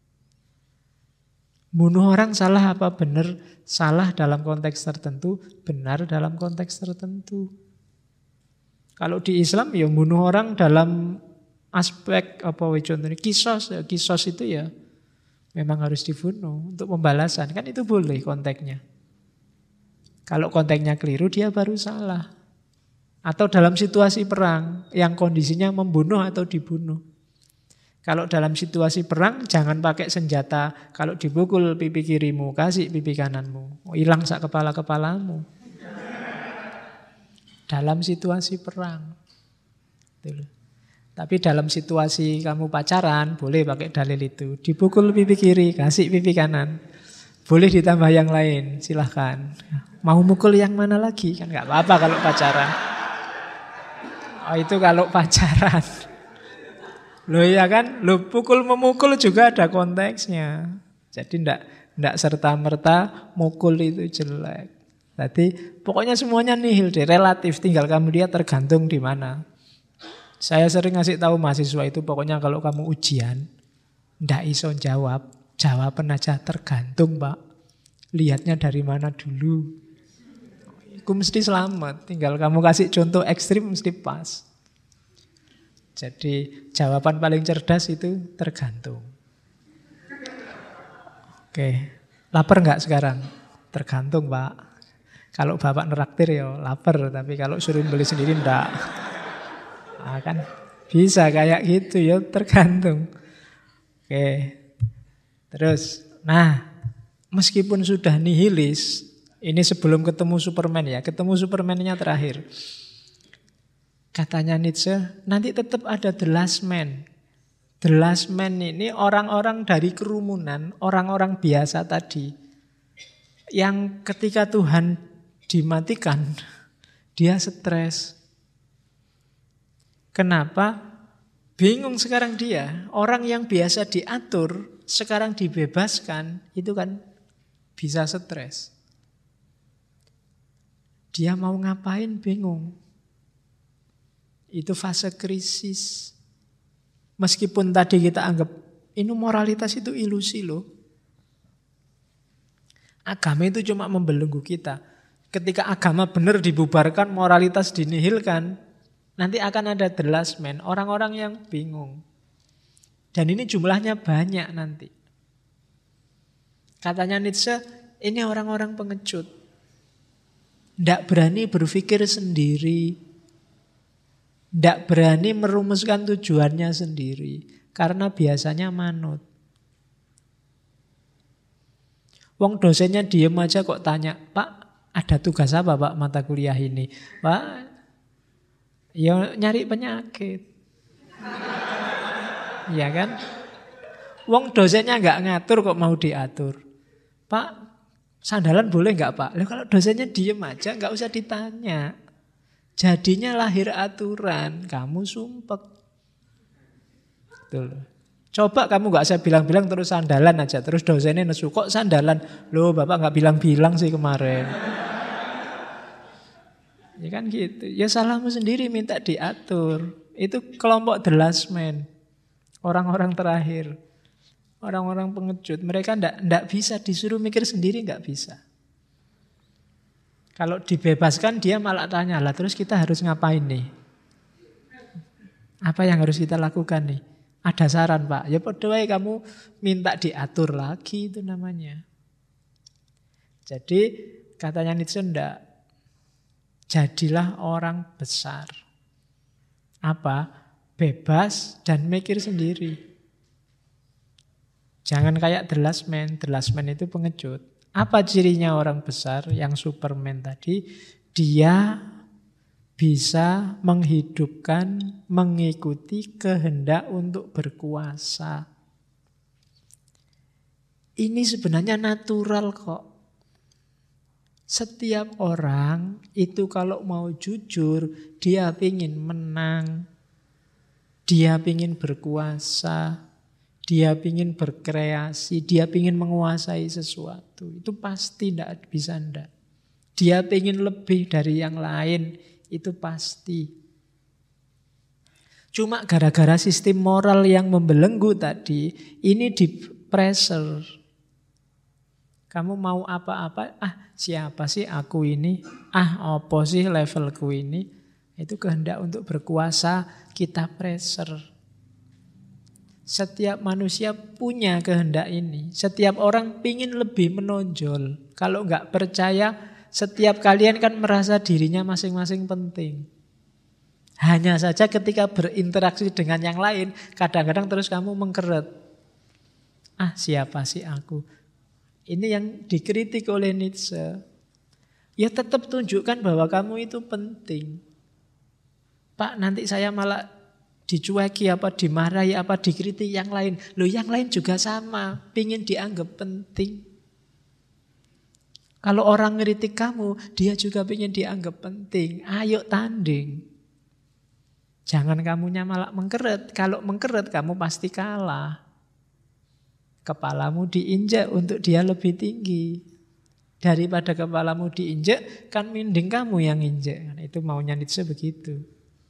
Bunuh orang salah apa benar? Salah dalam konteks tertentu, benar dalam konteks tertentu. Kalau di Islam bunuh orang dalam aspek contohnya kisos itu memang harus dibunuh untuk pembalasan, kan itu boleh konteksnya. Kalau konteksnya keliru dia baru salah. Atau dalam situasi perang yang kondisinya membunuh atau dibunuh. Kalau dalam situasi perang jangan pakai senjata. Kalau dipukul pipi kirimu, kasih pipi kananmu, hilang sak kepala-kepalamu. Dalam situasi perang. Betul. Tapi dalam situasi kamu pacaran, boleh pakai dalil itu. Dipukul pipi kiri, kasih pipi kanan. Boleh ditambah yang lain, silahkan. Mau mukul yang mana lagi? Kan gak apa-apa kalau pacaran. Oh itu kalau pacaran. Loh ya kan, pukul memukul juga ada konteksnya. Jadi ndak serta-merta mukul itu jelek. Jadi pokoknya semuanya nihil deh, relatif. Tinggal kamu lihat tergantung di mana. Saya sering ngasih tahu mahasiswa itu pokoknya kalau kamu ujian, ndak iso jawab, jawaban aja tergantung Pak. Lihatnya dari mana dulu. Itu mesti selamat, tinggal kamu kasih contoh ekstrim mesti pas. Jadi jawaban paling cerdas itu tergantung. Oke, lapar nggak sekarang? Tergantung Pak. Kalau Bapak neraktir lapar, tapi kalau suruh beli sendiri ndak. Kan bisa kayak gitu tergantung. Oke. Terus Nah, meskipun sudah nihilis, ini sebelum ketemu Superman ya, ketemu Superman-nya terakhir. Katanya Nietzsche, nanti tetap ada the last man. The last man ini orang-orang dari kerumunan, orang-orang biasa tadi. Yang ketika Tuhan dimatikan, dia stres. Kenapa? Bingung sekarang dia. Orang yang biasa diatur, sekarang dibebaskan, itu kan bisa stres. Dia mau ngapain bingung. Itu fase krisis. Meskipun tadi kita anggap ini moralitas itu ilusi loh. Agama itu cuma membelenggu kita. Ketika agama benar dibubarkan, moralitas dinihilkan, nanti akan ada the last man, orang-orang yang bingung. Dan ini jumlahnya banyak nanti. Katanya Nietzsche, ini orang-orang pengecut. Tidak berani berpikir sendiri. Tidak berani merumuskan tujuannya sendiri. Karena biasanya manut. Wong dosennya diem aja kok tanya, Pak, ada tugas apa Pak mata kuliah ini? Pak, ya nyari penyakit. Iya kan? Wong dosennya nggak ngatur kok mau diatur. Pak, sandalan boleh nggak Pak? Loh, kalau dosennya diem aja nggak usah ditanya. Jadinya lahir aturan, kamu sumpek. Betul. Coba kamu nggak usah bilang-bilang terus sandalan aja, terus dosennya nesu, kok sandalan? Loh Bapak nggak bilang-bilang sih kemarin. Ya kan gitu. Ya salahmu sendiri minta diatur. Itu kelompok the last man. Orang-orang terakhir. Orang-orang pengecut. Mereka ndak bisa disuruh mikir sendiri, nggak bisa. Kalau dibebaskan dia malah tanya, lah terus kita harus ngapain nih? Apa yang harus kita lakukan nih? Ada saran Pak? Ya padahal kamu minta diatur lagi itu namanya. Jadi katanya Nietzsche ndak. Jadilah orang besar. Apa? Bebas dan mikir sendiri. Jangan kayak the last man. The last man itu pengecut. Apa cirinya orang besar yang Superman tadi? Dia bisa menghidupkan, mengikuti kehendak untuk berkuasa. Ini sebenarnya natural kok. Setiap orang itu kalau mau jujur, dia ingin menang, dia ingin berkuasa, dia ingin berkreasi, dia ingin menguasai sesuatu. Itu pasti tidak bisa ndak. Dia ingin lebih dari yang lain, itu pasti. Cuma gara-gara sistem moral yang membelenggu tadi, ini di pressure. Kamu mau apa-apa, siapa sih aku ini? Apa sih levelku ini? Itu kehendak untuk berkuasa, kita pressure. Setiap manusia punya kehendak ini. Setiap orang pingin lebih menonjol. Kalau nggak percaya, setiap kalian kan merasa dirinya masing-masing penting. Hanya saja ketika berinteraksi dengan yang lain, kadang-kadang terus kamu mengkeret. Siapa sih aku? Ini yang dikritik oleh Nietzsche. Ya tetap tunjukkan bahwa kamu itu penting. Pak, nanti saya malah dicueki apa, dimarahi apa, dikritik yang lain. Loh yang lain juga sama, pingin dianggap penting. Kalau orang ngeritik kamu, dia juga pingin dianggap penting. Ayo tanding. Jangan kamunya malah mengkeret. Kalau mengkeret kamu pasti kalah. Kepalamu diinjak untuk dia lebih tinggi. Daripada kepalamu diinjak, kan mending kamu yang injak. Itu maunya Nietzsche begitu.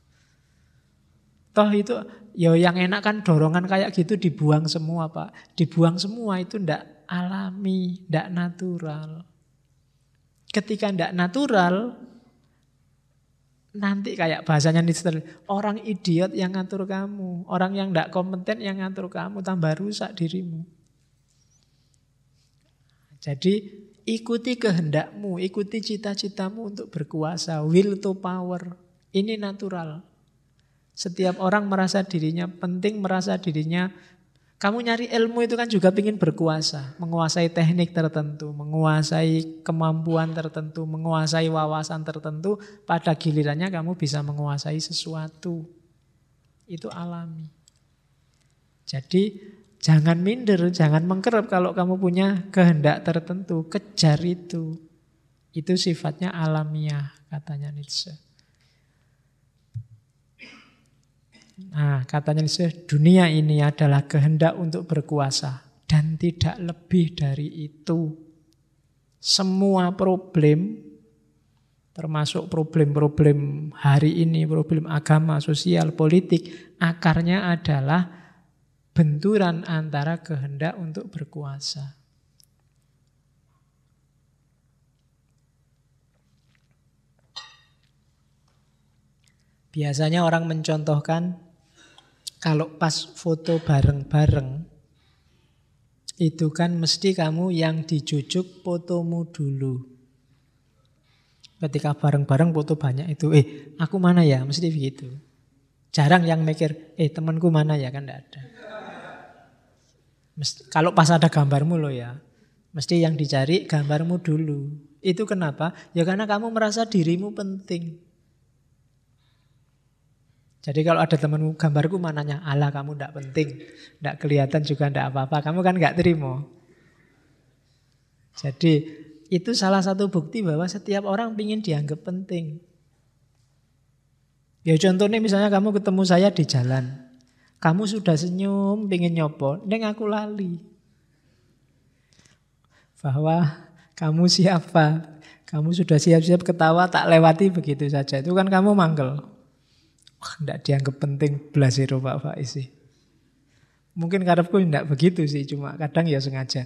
Toh itu, ya yang enak kan dorongan kayak gitu dibuang semua Pak. Dibuang semua itu ndak alami, ndak natural. Ketika ndak natural, nanti kayak bahasanya Nietzsche, orang idiot yang ngatur kamu. Orang yang ndak kompeten yang ngatur kamu, tambah rusak dirimu. Jadi ikuti kehendakmu, ikuti cita-citamu untuk berkuasa. Will to power, ini natural. Setiap orang merasa dirinya penting, merasa dirinya Kamu nyari ilmu itu kan juga ingin berkuasa, menguasai teknik tertentu, menguasai kemampuan tertentu, menguasai wawasan tertentu, pada gilirannya kamu bisa menguasai sesuatu. Itu alami. Jadi jangan minder, jangan mengkerep kalau kamu punya kehendak tertentu, kejar itu. Itu sifatnya alamiah, katanya Nietzsche. Nah, katanya Nietzsche, dunia ini adalah kehendak untuk berkuasa dan tidak lebih dari itu. Semua problem, termasuk problem-problem hari ini, problem agama, sosial, politik, akarnya adalah benturan antara kehendak untuk berkuasa. Biasanya orang mencontohkan kalau pas foto bareng-bareng, itu kan mesti kamu yang dijujuk fotomu dulu. Ketika bareng-bareng foto banyak itu, aku mana ya? Mesti begitu. Jarang yang mikir, temanku mana ya? Kan enggak ada. Kalau pas ada gambarmu loh ya, mesti yang dicari gambarmu dulu. Itu kenapa? Ya karena kamu merasa dirimu penting. Jadi kalau ada temanmu gambarku mananya, alah kamu enggak penting, enggak kelihatan juga enggak apa-apa, kamu kan enggak terima. Jadi itu salah satu bukti bahwa setiap orang ingin dianggap penting. Ya contohnya misalnya kamu ketemu saya di jalan, kamu sudah senyum, pengen nyopo, neng aku lali. Bahwa kamu siapa, kamu sudah siap-siap ketawa, tak lewati begitu saja, itu kan kamu manggel. Tidak dianggap penting belasiro Pak Faiz sih. Mungkin karepku tidak begitu sih, cuma kadang ya sengaja.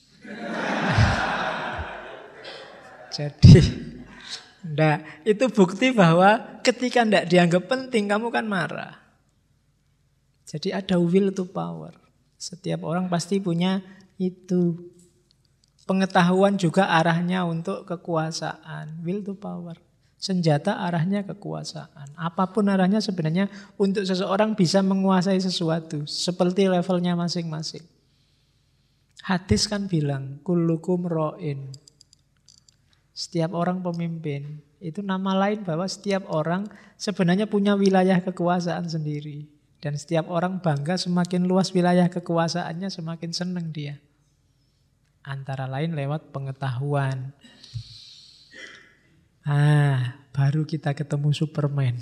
Jadi itu bukti bahwa ketika tidak dianggap penting kamu kan marah. Jadi ada will to power. Setiap orang pasti punya itu. Pengetahuan juga arahnya untuk kekuasaan, will to power. Senjata arahnya kekuasaan. Apapun arahnya sebenarnya untuk seseorang bisa menguasai sesuatu. Seperti levelnya masing-masing. Hadis kan bilang, kullukum ro'in. Setiap orang pemimpin. Itu nama lain bahwa setiap orang sebenarnya punya wilayah kekuasaan sendiri. Dan setiap orang bangga semakin luas wilayah kekuasaannya semakin senang dia. Antara lain lewat pengetahuan. Baru kita ketemu Superman.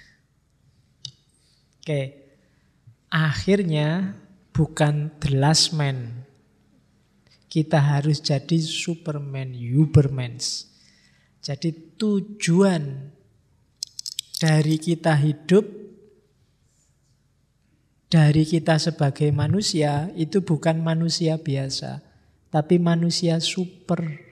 Oke. Akhirnya bukan the last man. Kita harus jadi Superman, Ubermans. Jadi tujuan dari kita hidup, dari kita sebagai manusia, itu bukan manusia biasa, tapi manusia super.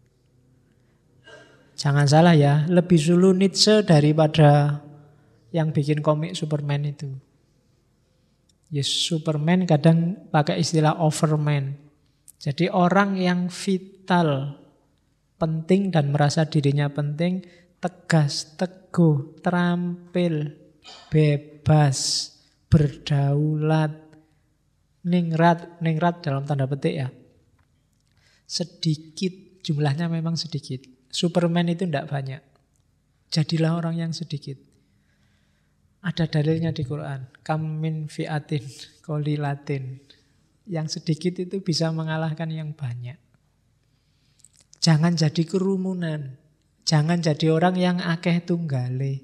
Jangan salah ya, lebih dulu Nietzsche daripada yang bikin komik Superman itu. Yes, Superman kadang pakai istilah overman. Jadi orang yang vital, penting dan merasa dirinya penting, tegas, teguh, terampil, bebas, berdaulat, ningrat dalam tanda petik ya. Sedikit, jumlahnya memang sedikit. Superman itu tidak banyak. Jadilah orang yang sedikit. Ada dalilnya di Quran. Kam min fi'atin qalilatin. Yang sedikit itu bisa mengalahkan yang banyak. Jangan jadi kerumunan. Jangan jadi orang yang akeh tunggale.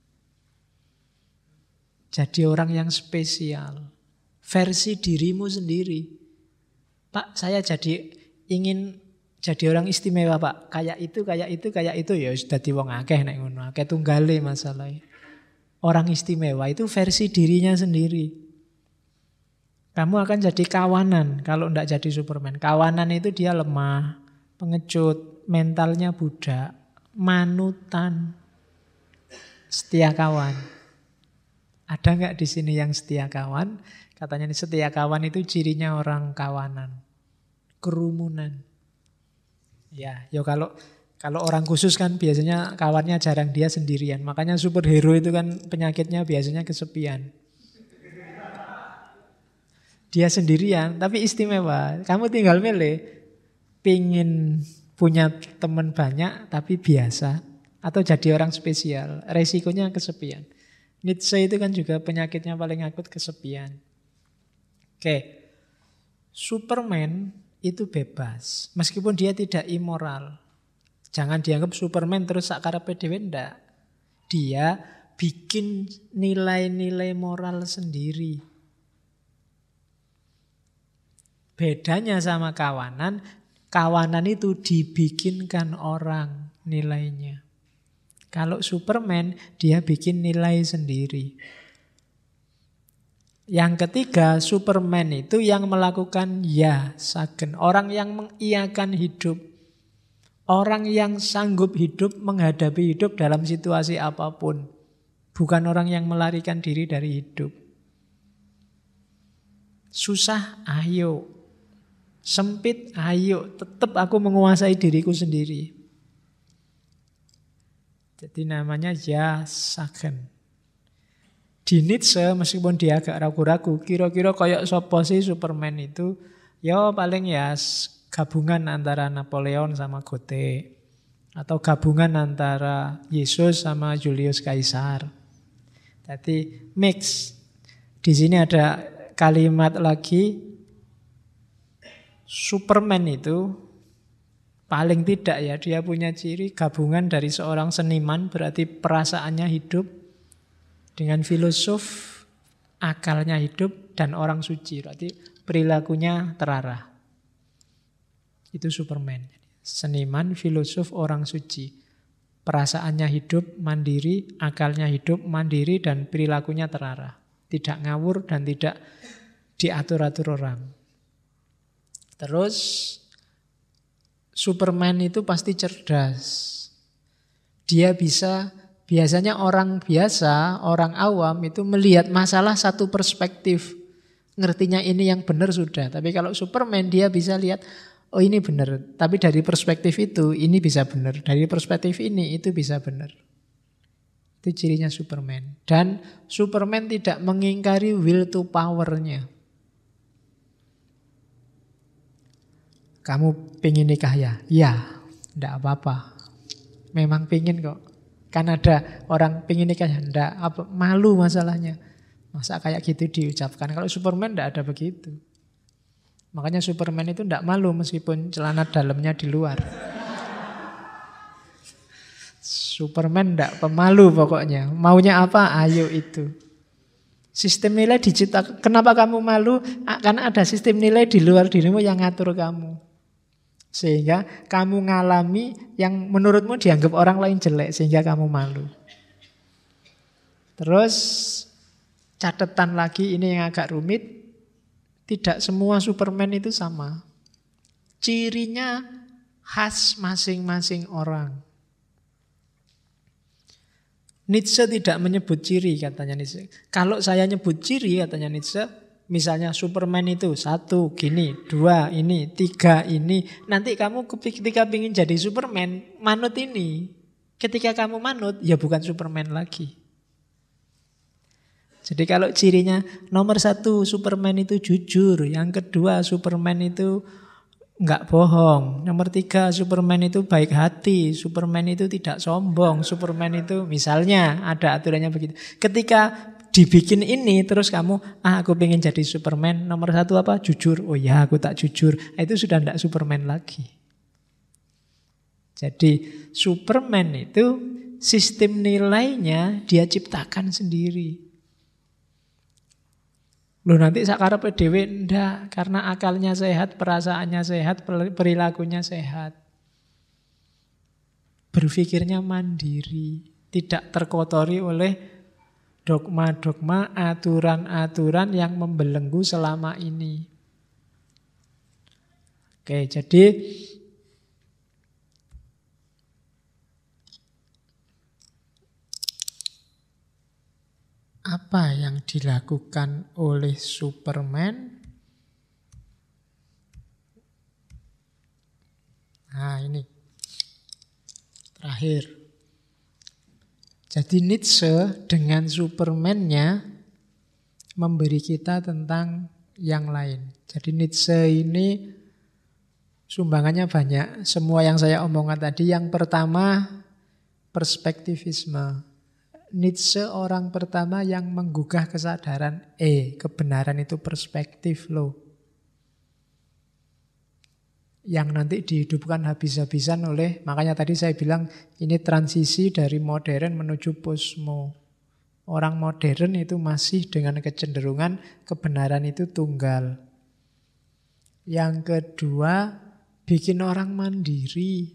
Jadi orang yang spesial. Versi dirimu sendiri. Pak, saya ingin jadi orang istimewa Pak, kayak itu, ya sudah wong akeh nek ngono, akeh tunggale masalahnya. Orang istimewa itu versi dirinya sendiri. Kamu akan jadi kawanan kalau tidak jadi Superman. Kawanan itu dia lemah, pengecut, mentalnya budak, manutan, setia kawan. Ada nggak di sini yang setia kawan? Katanya nih setia kawan itu cirinya orang kawanan, kerumunan. Ya kalau orang khusus kan biasanya kawannya jarang, dia sendirian. Makanya superhero itu kan penyakitnya biasanya kesepian. Dia sendirian, tapi istimewa. Kamu tinggal milih, pingin punya teman banyak tapi biasa, atau jadi orang spesial. Resikonya kesepian. Nietzsche itu kan juga penyakitnya paling akut kesepian. Oke, Superman itu bebas, meskipun dia tidak immoral. Jangan dianggap Superman terus sakarepe dhewe, ndak. Dia bikin nilai-nilai moral sendiri. Bedanya sama kawanan, kawanan itu dibikinkan orang nilainya. Kalau Superman, dia bikin nilai sendiri. Yang ketiga, Superman itu yang melakukan ya sagen. Orang yang mengiyakan hidup. Orang yang sanggup hidup, menghadapi hidup dalam situasi apapun. Bukan orang yang melarikan diri dari hidup. Susah, ayo. Sempit, ayo. Tetap aku menguasai diriku sendiri. Jadi namanya ya sagen. Di Nietzsche, meskipun dia agak ragu-ragu, kira-kira kayak sopo sih Superman itu? Ya paling ya gabungan antara Napoleon sama Goethe. Atau gabungan antara Yesus sama Julius Caesar. Jadi mix. Di sini ada kalimat lagi, Superman itu paling tidak ya dia punya ciri gabungan dari seorang seniman, berarti perasaannya hidup, dengan filosof, akalnya hidup, dan orang suci, berarti perilakunya terarah. Itu Superman. Seniman, filosof, orang suci. Perasaannya hidup, mandiri, akalnya hidup, mandiri, dan perilakunya terarah. Tidak ngawur dan tidak diatur-atur orang. Terus Superman itu pasti cerdas. Dia bisa, biasanya orang biasa, orang awam itu melihat masalah satu perspektif. Ngertinya ini yang benar sudah. Tapi kalau Superman dia bisa lihat, oh ini benar. Tapi dari perspektif itu, ini bisa benar. Dari perspektif ini, itu bisa benar. Itu cirinya Superman. Dan Superman tidak mengingkari will to power-nya. Kamu pengen nikah ya? Ya, enggak apa-apa. Memang pengen kok. Kan ada orang pengen nikah ya? Enggak, malu masalahnya. Masa kayak gitu diucapkan. Kalau Superman enggak ada begitu. Makanya Superman itu enggak malu meskipun celana dalamnya di luar. Superman enggak pemalu pokoknya. Maunya apa? Ayo itu. Sistem nilai diciptakan. Kenapa kamu malu? Karena ada sistem nilai di luar dirimu yang ngatur kamu. Sehingga kamu ngalami yang menurutmu dianggap orang lain jelek, sehingga kamu malu. Terus catatan lagi, ini yang agak rumit. Tidak semua Superman itu sama. Cirinya khas masing-masing orang. Nietzsche tidak menyebut ciri, katanya Nietzsche. Kalau saya nyebut ciri, katanya Nietzsche, misalnya Superman itu 1, gini, 2, ini, 3, ini. Nanti kamu ketika ingin jadi Superman, manut ini. Ketika kamu manut, ya bukan Superman lagi. Jadi kalau cirinya nomor 1, Superman itu jujur. Yang kedua, Superman itu enggak bohong. Nomor 3, Superman itu baik hati. Superman itu tidak sombong. Superman itu misalnya ada aturannya begitu. Ketika dibikin ini terus kamu, aku pengen jadi Superman. Nomor 1 apa? Jujur. Oh ya, aku tak jujur. Itu sudah tidak Superman lagi. Jadi Superman itu sistem nilainya dia ciptakan sendiri. Loh nanti sakarepe dhewe ndak, karena akalnya sehat, perasaannya sehat, perilakunya sehat. Berpikirnya mandiri, tidak terkotori oleh dogma-dogma, aturan-aturan yang membelenggu selama ini. Oke, jadi apa yang dilakukan oleh Superman? Nah ini terakhir. Jadi Nietzsche dengan Superman-nya memberi kita tentang yang lain. Jadi Nietzsche ini sumbangannya banyak. Semua yang saya omongkan tadi. Yang pertama, perspektivisme. Nietzsche orang pertama yang menggugah kesadaran, kebenaran itu perspektif loh. Yang nanti dihidupkan habis-habisan oleh, makanya tadi saya bilang ini transisi dari modern menuju posmo. Orang modern itu masih dengan kecenderungan kebenaran itu tunggal. Yang kedua, bikin orang mandiri.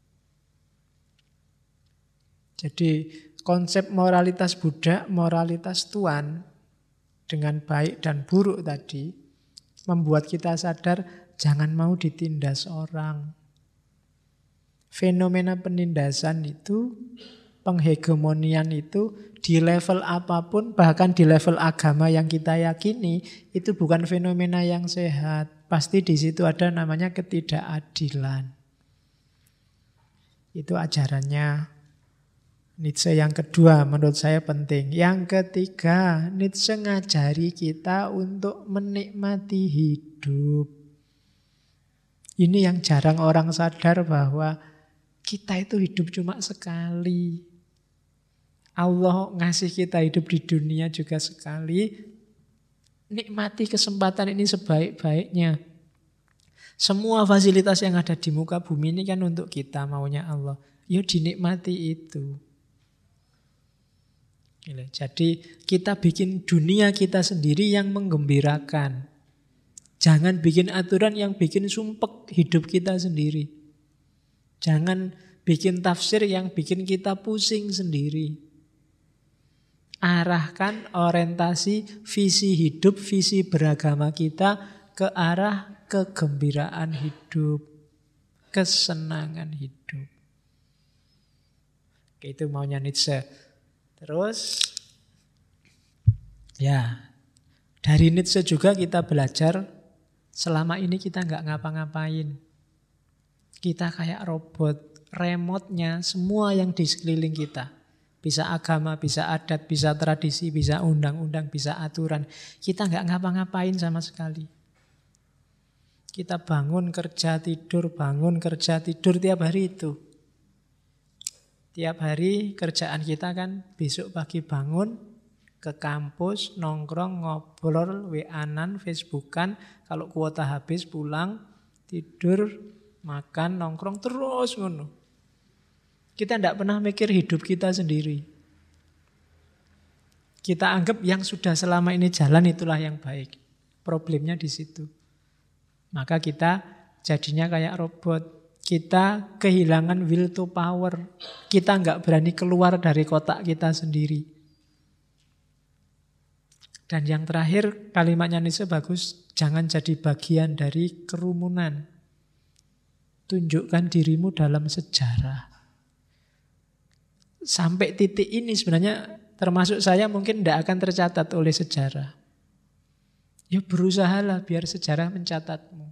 Jadi konsep moralitas budak, moralitas tuan dengan baik dan buruk tadi membuat kita sadar jangan mau ditindas orang. Fenomena penindasan itu, penghegemonian itu di level apapun, bahkan di level agama yang kita yakini, itu bukan fenomena yang sehat. Pasti di situ ada namanya ketidakadilan. Itu ajarannya Nietzsche yang kedua menurut saya penting. Yang ketiga, Nietzsche ngajari kita untuk menikmati hidup. Ini yang jarang orang sadar bahwa kita itu hidup cuma sekali. Allah ngasih kita hidup di dunia juga sekali. Nikmati kesempatan ini sebaik-baiknya. Semua fasilitas yang ada di muka bumi ini kan untuk kita, maunya Allah. Yuk dinikmati itu. Jadi kita bikin dunia kita sendiri yang menggembirakan. Jangan bikin aturan yang bikin sumpek hidup kita sendiri. Jangan bikin tafsir yang bikin kita pusing sendiri. Arahkan orientasi visi hidup, visi beragama kita ke arah kegembiraan hidup, kesenangan hidup. Itu maunya Nietzsche. Terus, ya, dari Nietzsche juga kita belajar selama ini kita nggak ngapa-ngapain. Kita kayak robot, remote-nya semua yang di sekeliling kita. Bisa agama, bisa adat, bisa tradisi, bisa undang-undang, bisa aturan. Kita nggak ngapa-ngapain sama sekali. Kita bangun, kerja, tidur, bangun, kerja, tidur tiap hari itu. Tiap hari kerjaan kita kan besok pagi bangun, ke kampus, nongkrong, ngobrol, WA-an, Facebookan. Kalau kuota habis pulang, tidur, makan, nongkrong, terus ngono. Kita tidak pernah mikir hidup kita sendiri. Kita anggap yang sudah selama ini jalan itulah yang baik. Problemnya di situ. Maka kita jadinya kayak robot. Kita kehilangan will to power. Kita nggak berani keluar dari kotak kita sendiri. Dan yang terakhir, kalimatnya Nietzsche bagus. Jangan jadi bagian dari kerumunan. Tunjukkan dirimu dalam sejarah. Sampai titik ini sebenarnya termasuk saya mungkin tidak akan tercatat oleh sejarah. Ya berusahalah biar sejarah mencatatmu.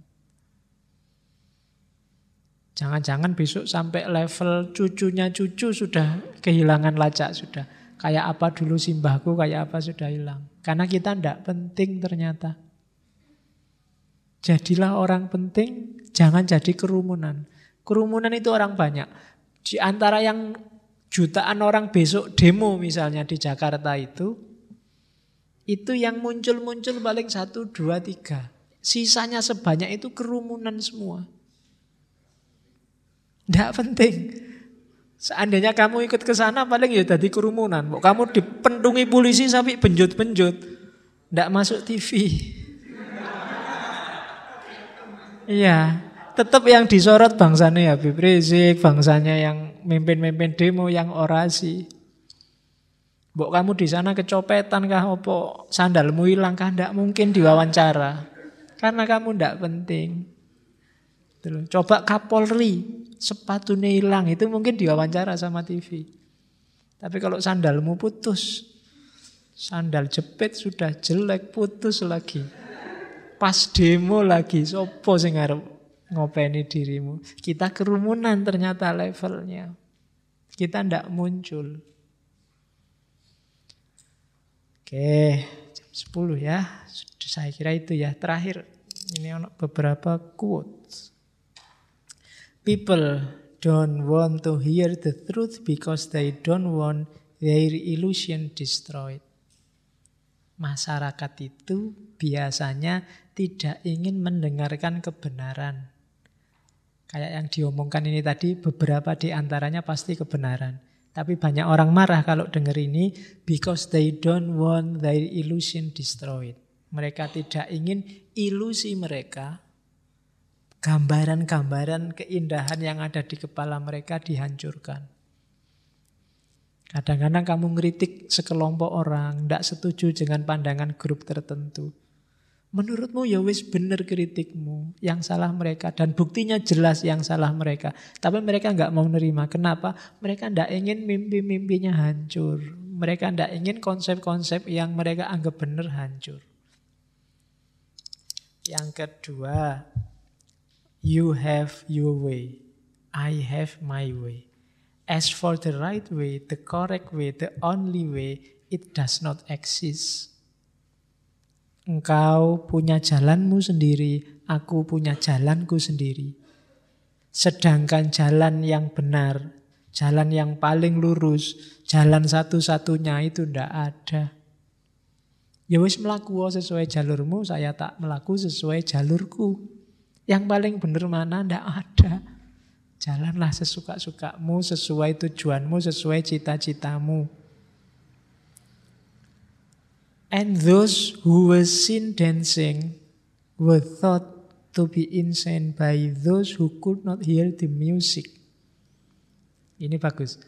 Jangan-jangan besok sampai level cucunya cucu sudah kehilangan lacak sudah. Kayak apa dulu simbahku, kayak apa sudah hilang. Karena kita tidak penting ternyata. Jadilah orang penting, jangan jadi kerumunan. Kerumunan itu orang banyak. Di antara yang jutaan orang besok demo misalnya di Jakarta itu yang muncul-muncul paling 1, 2, 3. Sisanya sebanyak itu kerumunan semua. Tidak penting. Seandainya kamu ikut ke sana paling ya jadi kerumunan. Kamu dipentungi polisi sampai benjut-benjut. Tidak masuk TV. Iya, tetap yang disorot bangsanya Habib Rizik, bangsanya yang mimpin-mimpin demo, yang orasi. Mbok kamu di sana kecopetan kah opo, sandalmu hilang kah, tidak mungkin diwawancara. Karena kamu tidak penting. Coba Kapolri, sepatunya hilang, itu mungkin diwawancara sama TV. Tapi kalau sandalmu putus, sandal jepit sudah jelek, putus lagi. Pas demo lagi, sopo sing arep ngopeni dirimu. Kita kerumunan ternyata levelnya. Kita ndak muncul. Oke, jam 10 ya. Sudah. Saya kira itu ya. Terakhir, ini ada beberapa quotes. People don't want to hear the truth because they don't want their illusion destroyed. Masyarakat itu biasanya tidak ingin mendengarkan kebenaran. Kayak yang diomongkan ini tadi, beberapa di antaranya pasti kebenaran. Tapi banyak orang marah kalau dengar ini because they don't want their illusion destroyed. Mereka tidak ingin ilusi mereka, gambaran-gambaran keindahan yang ada di kepala mereka dihancurkan. Kadang-kadang kamu ngeritik sekelompok orang, tidak setuju dengan pandangan grup tertentu. Menurutmu ya wis bener kritikmu, yang salah mereka. Dan buktinya jelas yang salah mereka. Tapi mereka nggak mau nerima. Kenapa? Mereka tidak ingin mimpi-mimpinya hancur. Mereka tidak ingin konsep-konsep yang mereka anggap benar hancur. Yang kedua, you have your way, I have my way. As for the right way, the correct way, the only way, it does not exist. Engkau punya jalanmu sendiri, aku punya jalanku sendiri. Sedangkan jalan yang benar, jalan yang paling lurus, jalan satu-satunya itu tidak ada. Ya wis melaku sesuai jalurmu, saya tak melaku sesuai jalurku. Yang paling benar mana? Tidak ada. Jalanlah sesuka-sukamu, sesuai tujuanmu, sesuai cita-citamu. And those who were seen dancing were thought to be insane by those who could not hear the music. Ini bagus.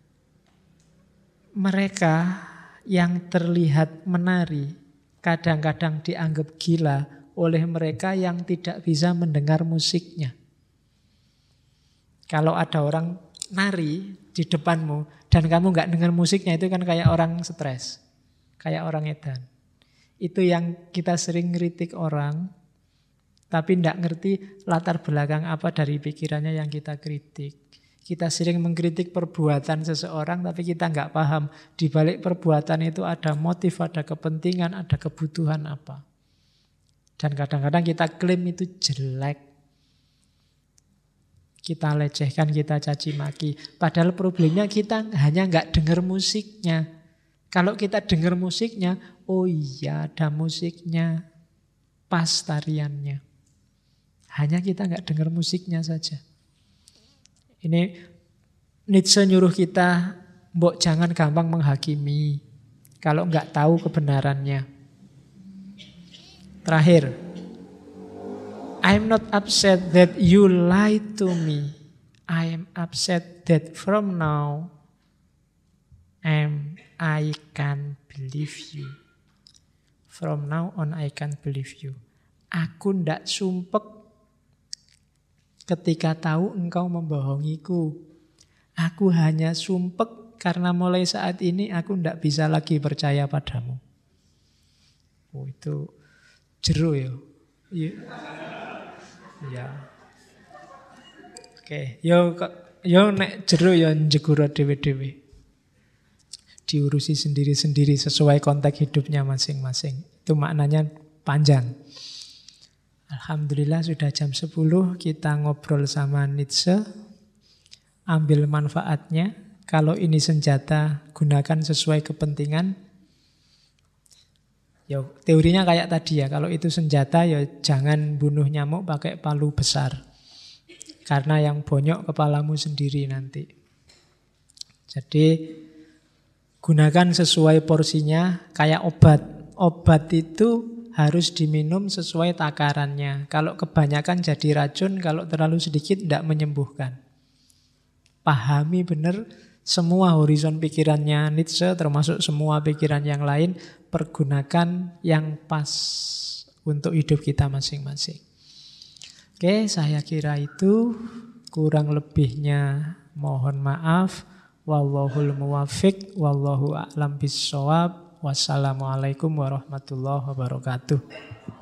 Mereka yang terlihat menari kadang-kadang dianggap gila oleh mereka yang tidak bisa mendengar musiknya. Kalau ada orang nari di depanmu dan kamu nggak dengar musiknya, itu kan kayak orang stres. Kayak orang edan. Itu yang kita sering ngeritik orang, tapi tidak ngerti latar belakang apa dari pikirannya yang kita kritik. Kita sering mengkritik perbuatan seseorang, tapi kita nggak paham di balik perbuatan itu ada motif, ada kepentingan, ada kebutuhan apa. Dan kadang-kadang kita klaim itu jelek. Kita lecehkan, kita caci maki. Padahal problemnya kita hanya nggak dengar musiknya. Kalau kita dengar musiknya, oh iya ada musiknya, pas tariannya. Hanya kita nggak dengar musiknya saja. Ini Nietzsche nyuruh kita, mbok jangan gampang menghakimi kalau nggak tahu kebenarannya. Terakhir, I'm not upset that you lied to me. I am upset that from now I can believe you. From now on I can believe you. Aku ndak sumpek ketika tahu engkau membohongiku. Aku hanya sumpek karena mulai saat ini aku ndak bisa lagi percaya padamu. Oh, itu jero ya. Ya. Oke, yo nek jero yo njegura dhewe-dhewe. Diurusi sendiri-sendiri sesuai konteks hidupnya masing-masing. Itu maknanya panjang. Alhamdulillah sudah jam 10 kita ngobrol sama Nietzsche. Ambil manfaatnya. Kalau ini senjata, gunakan sesuai kepentingan. Ya, teorinya kayak tadi ya. Kalau itu senjata, ya jangan bunuh nyamuk pakai palu besar. Karena yang bonyok kepalamu sendiri nanti. Jadi gunakan sesuai porsinya, kayak obat. Obat itu harus diminum sesuai takarannya. Kalau kebanyakan jadi racun, kalau terlalu sedikit tidak menyembuhkan. Pahami benar semua horizon pikirannya Nietzsche, termasuk semua pikiran yang lain, pergunakan yang pas untuk hidup kita masing-masing. Oke, saya kira itu. Kurang lebihnya mohon maaf. Wallahul muwaffiq, wallahu a'lam bissawab. Wassalamualaikum warahmatullahi wabarakatuh.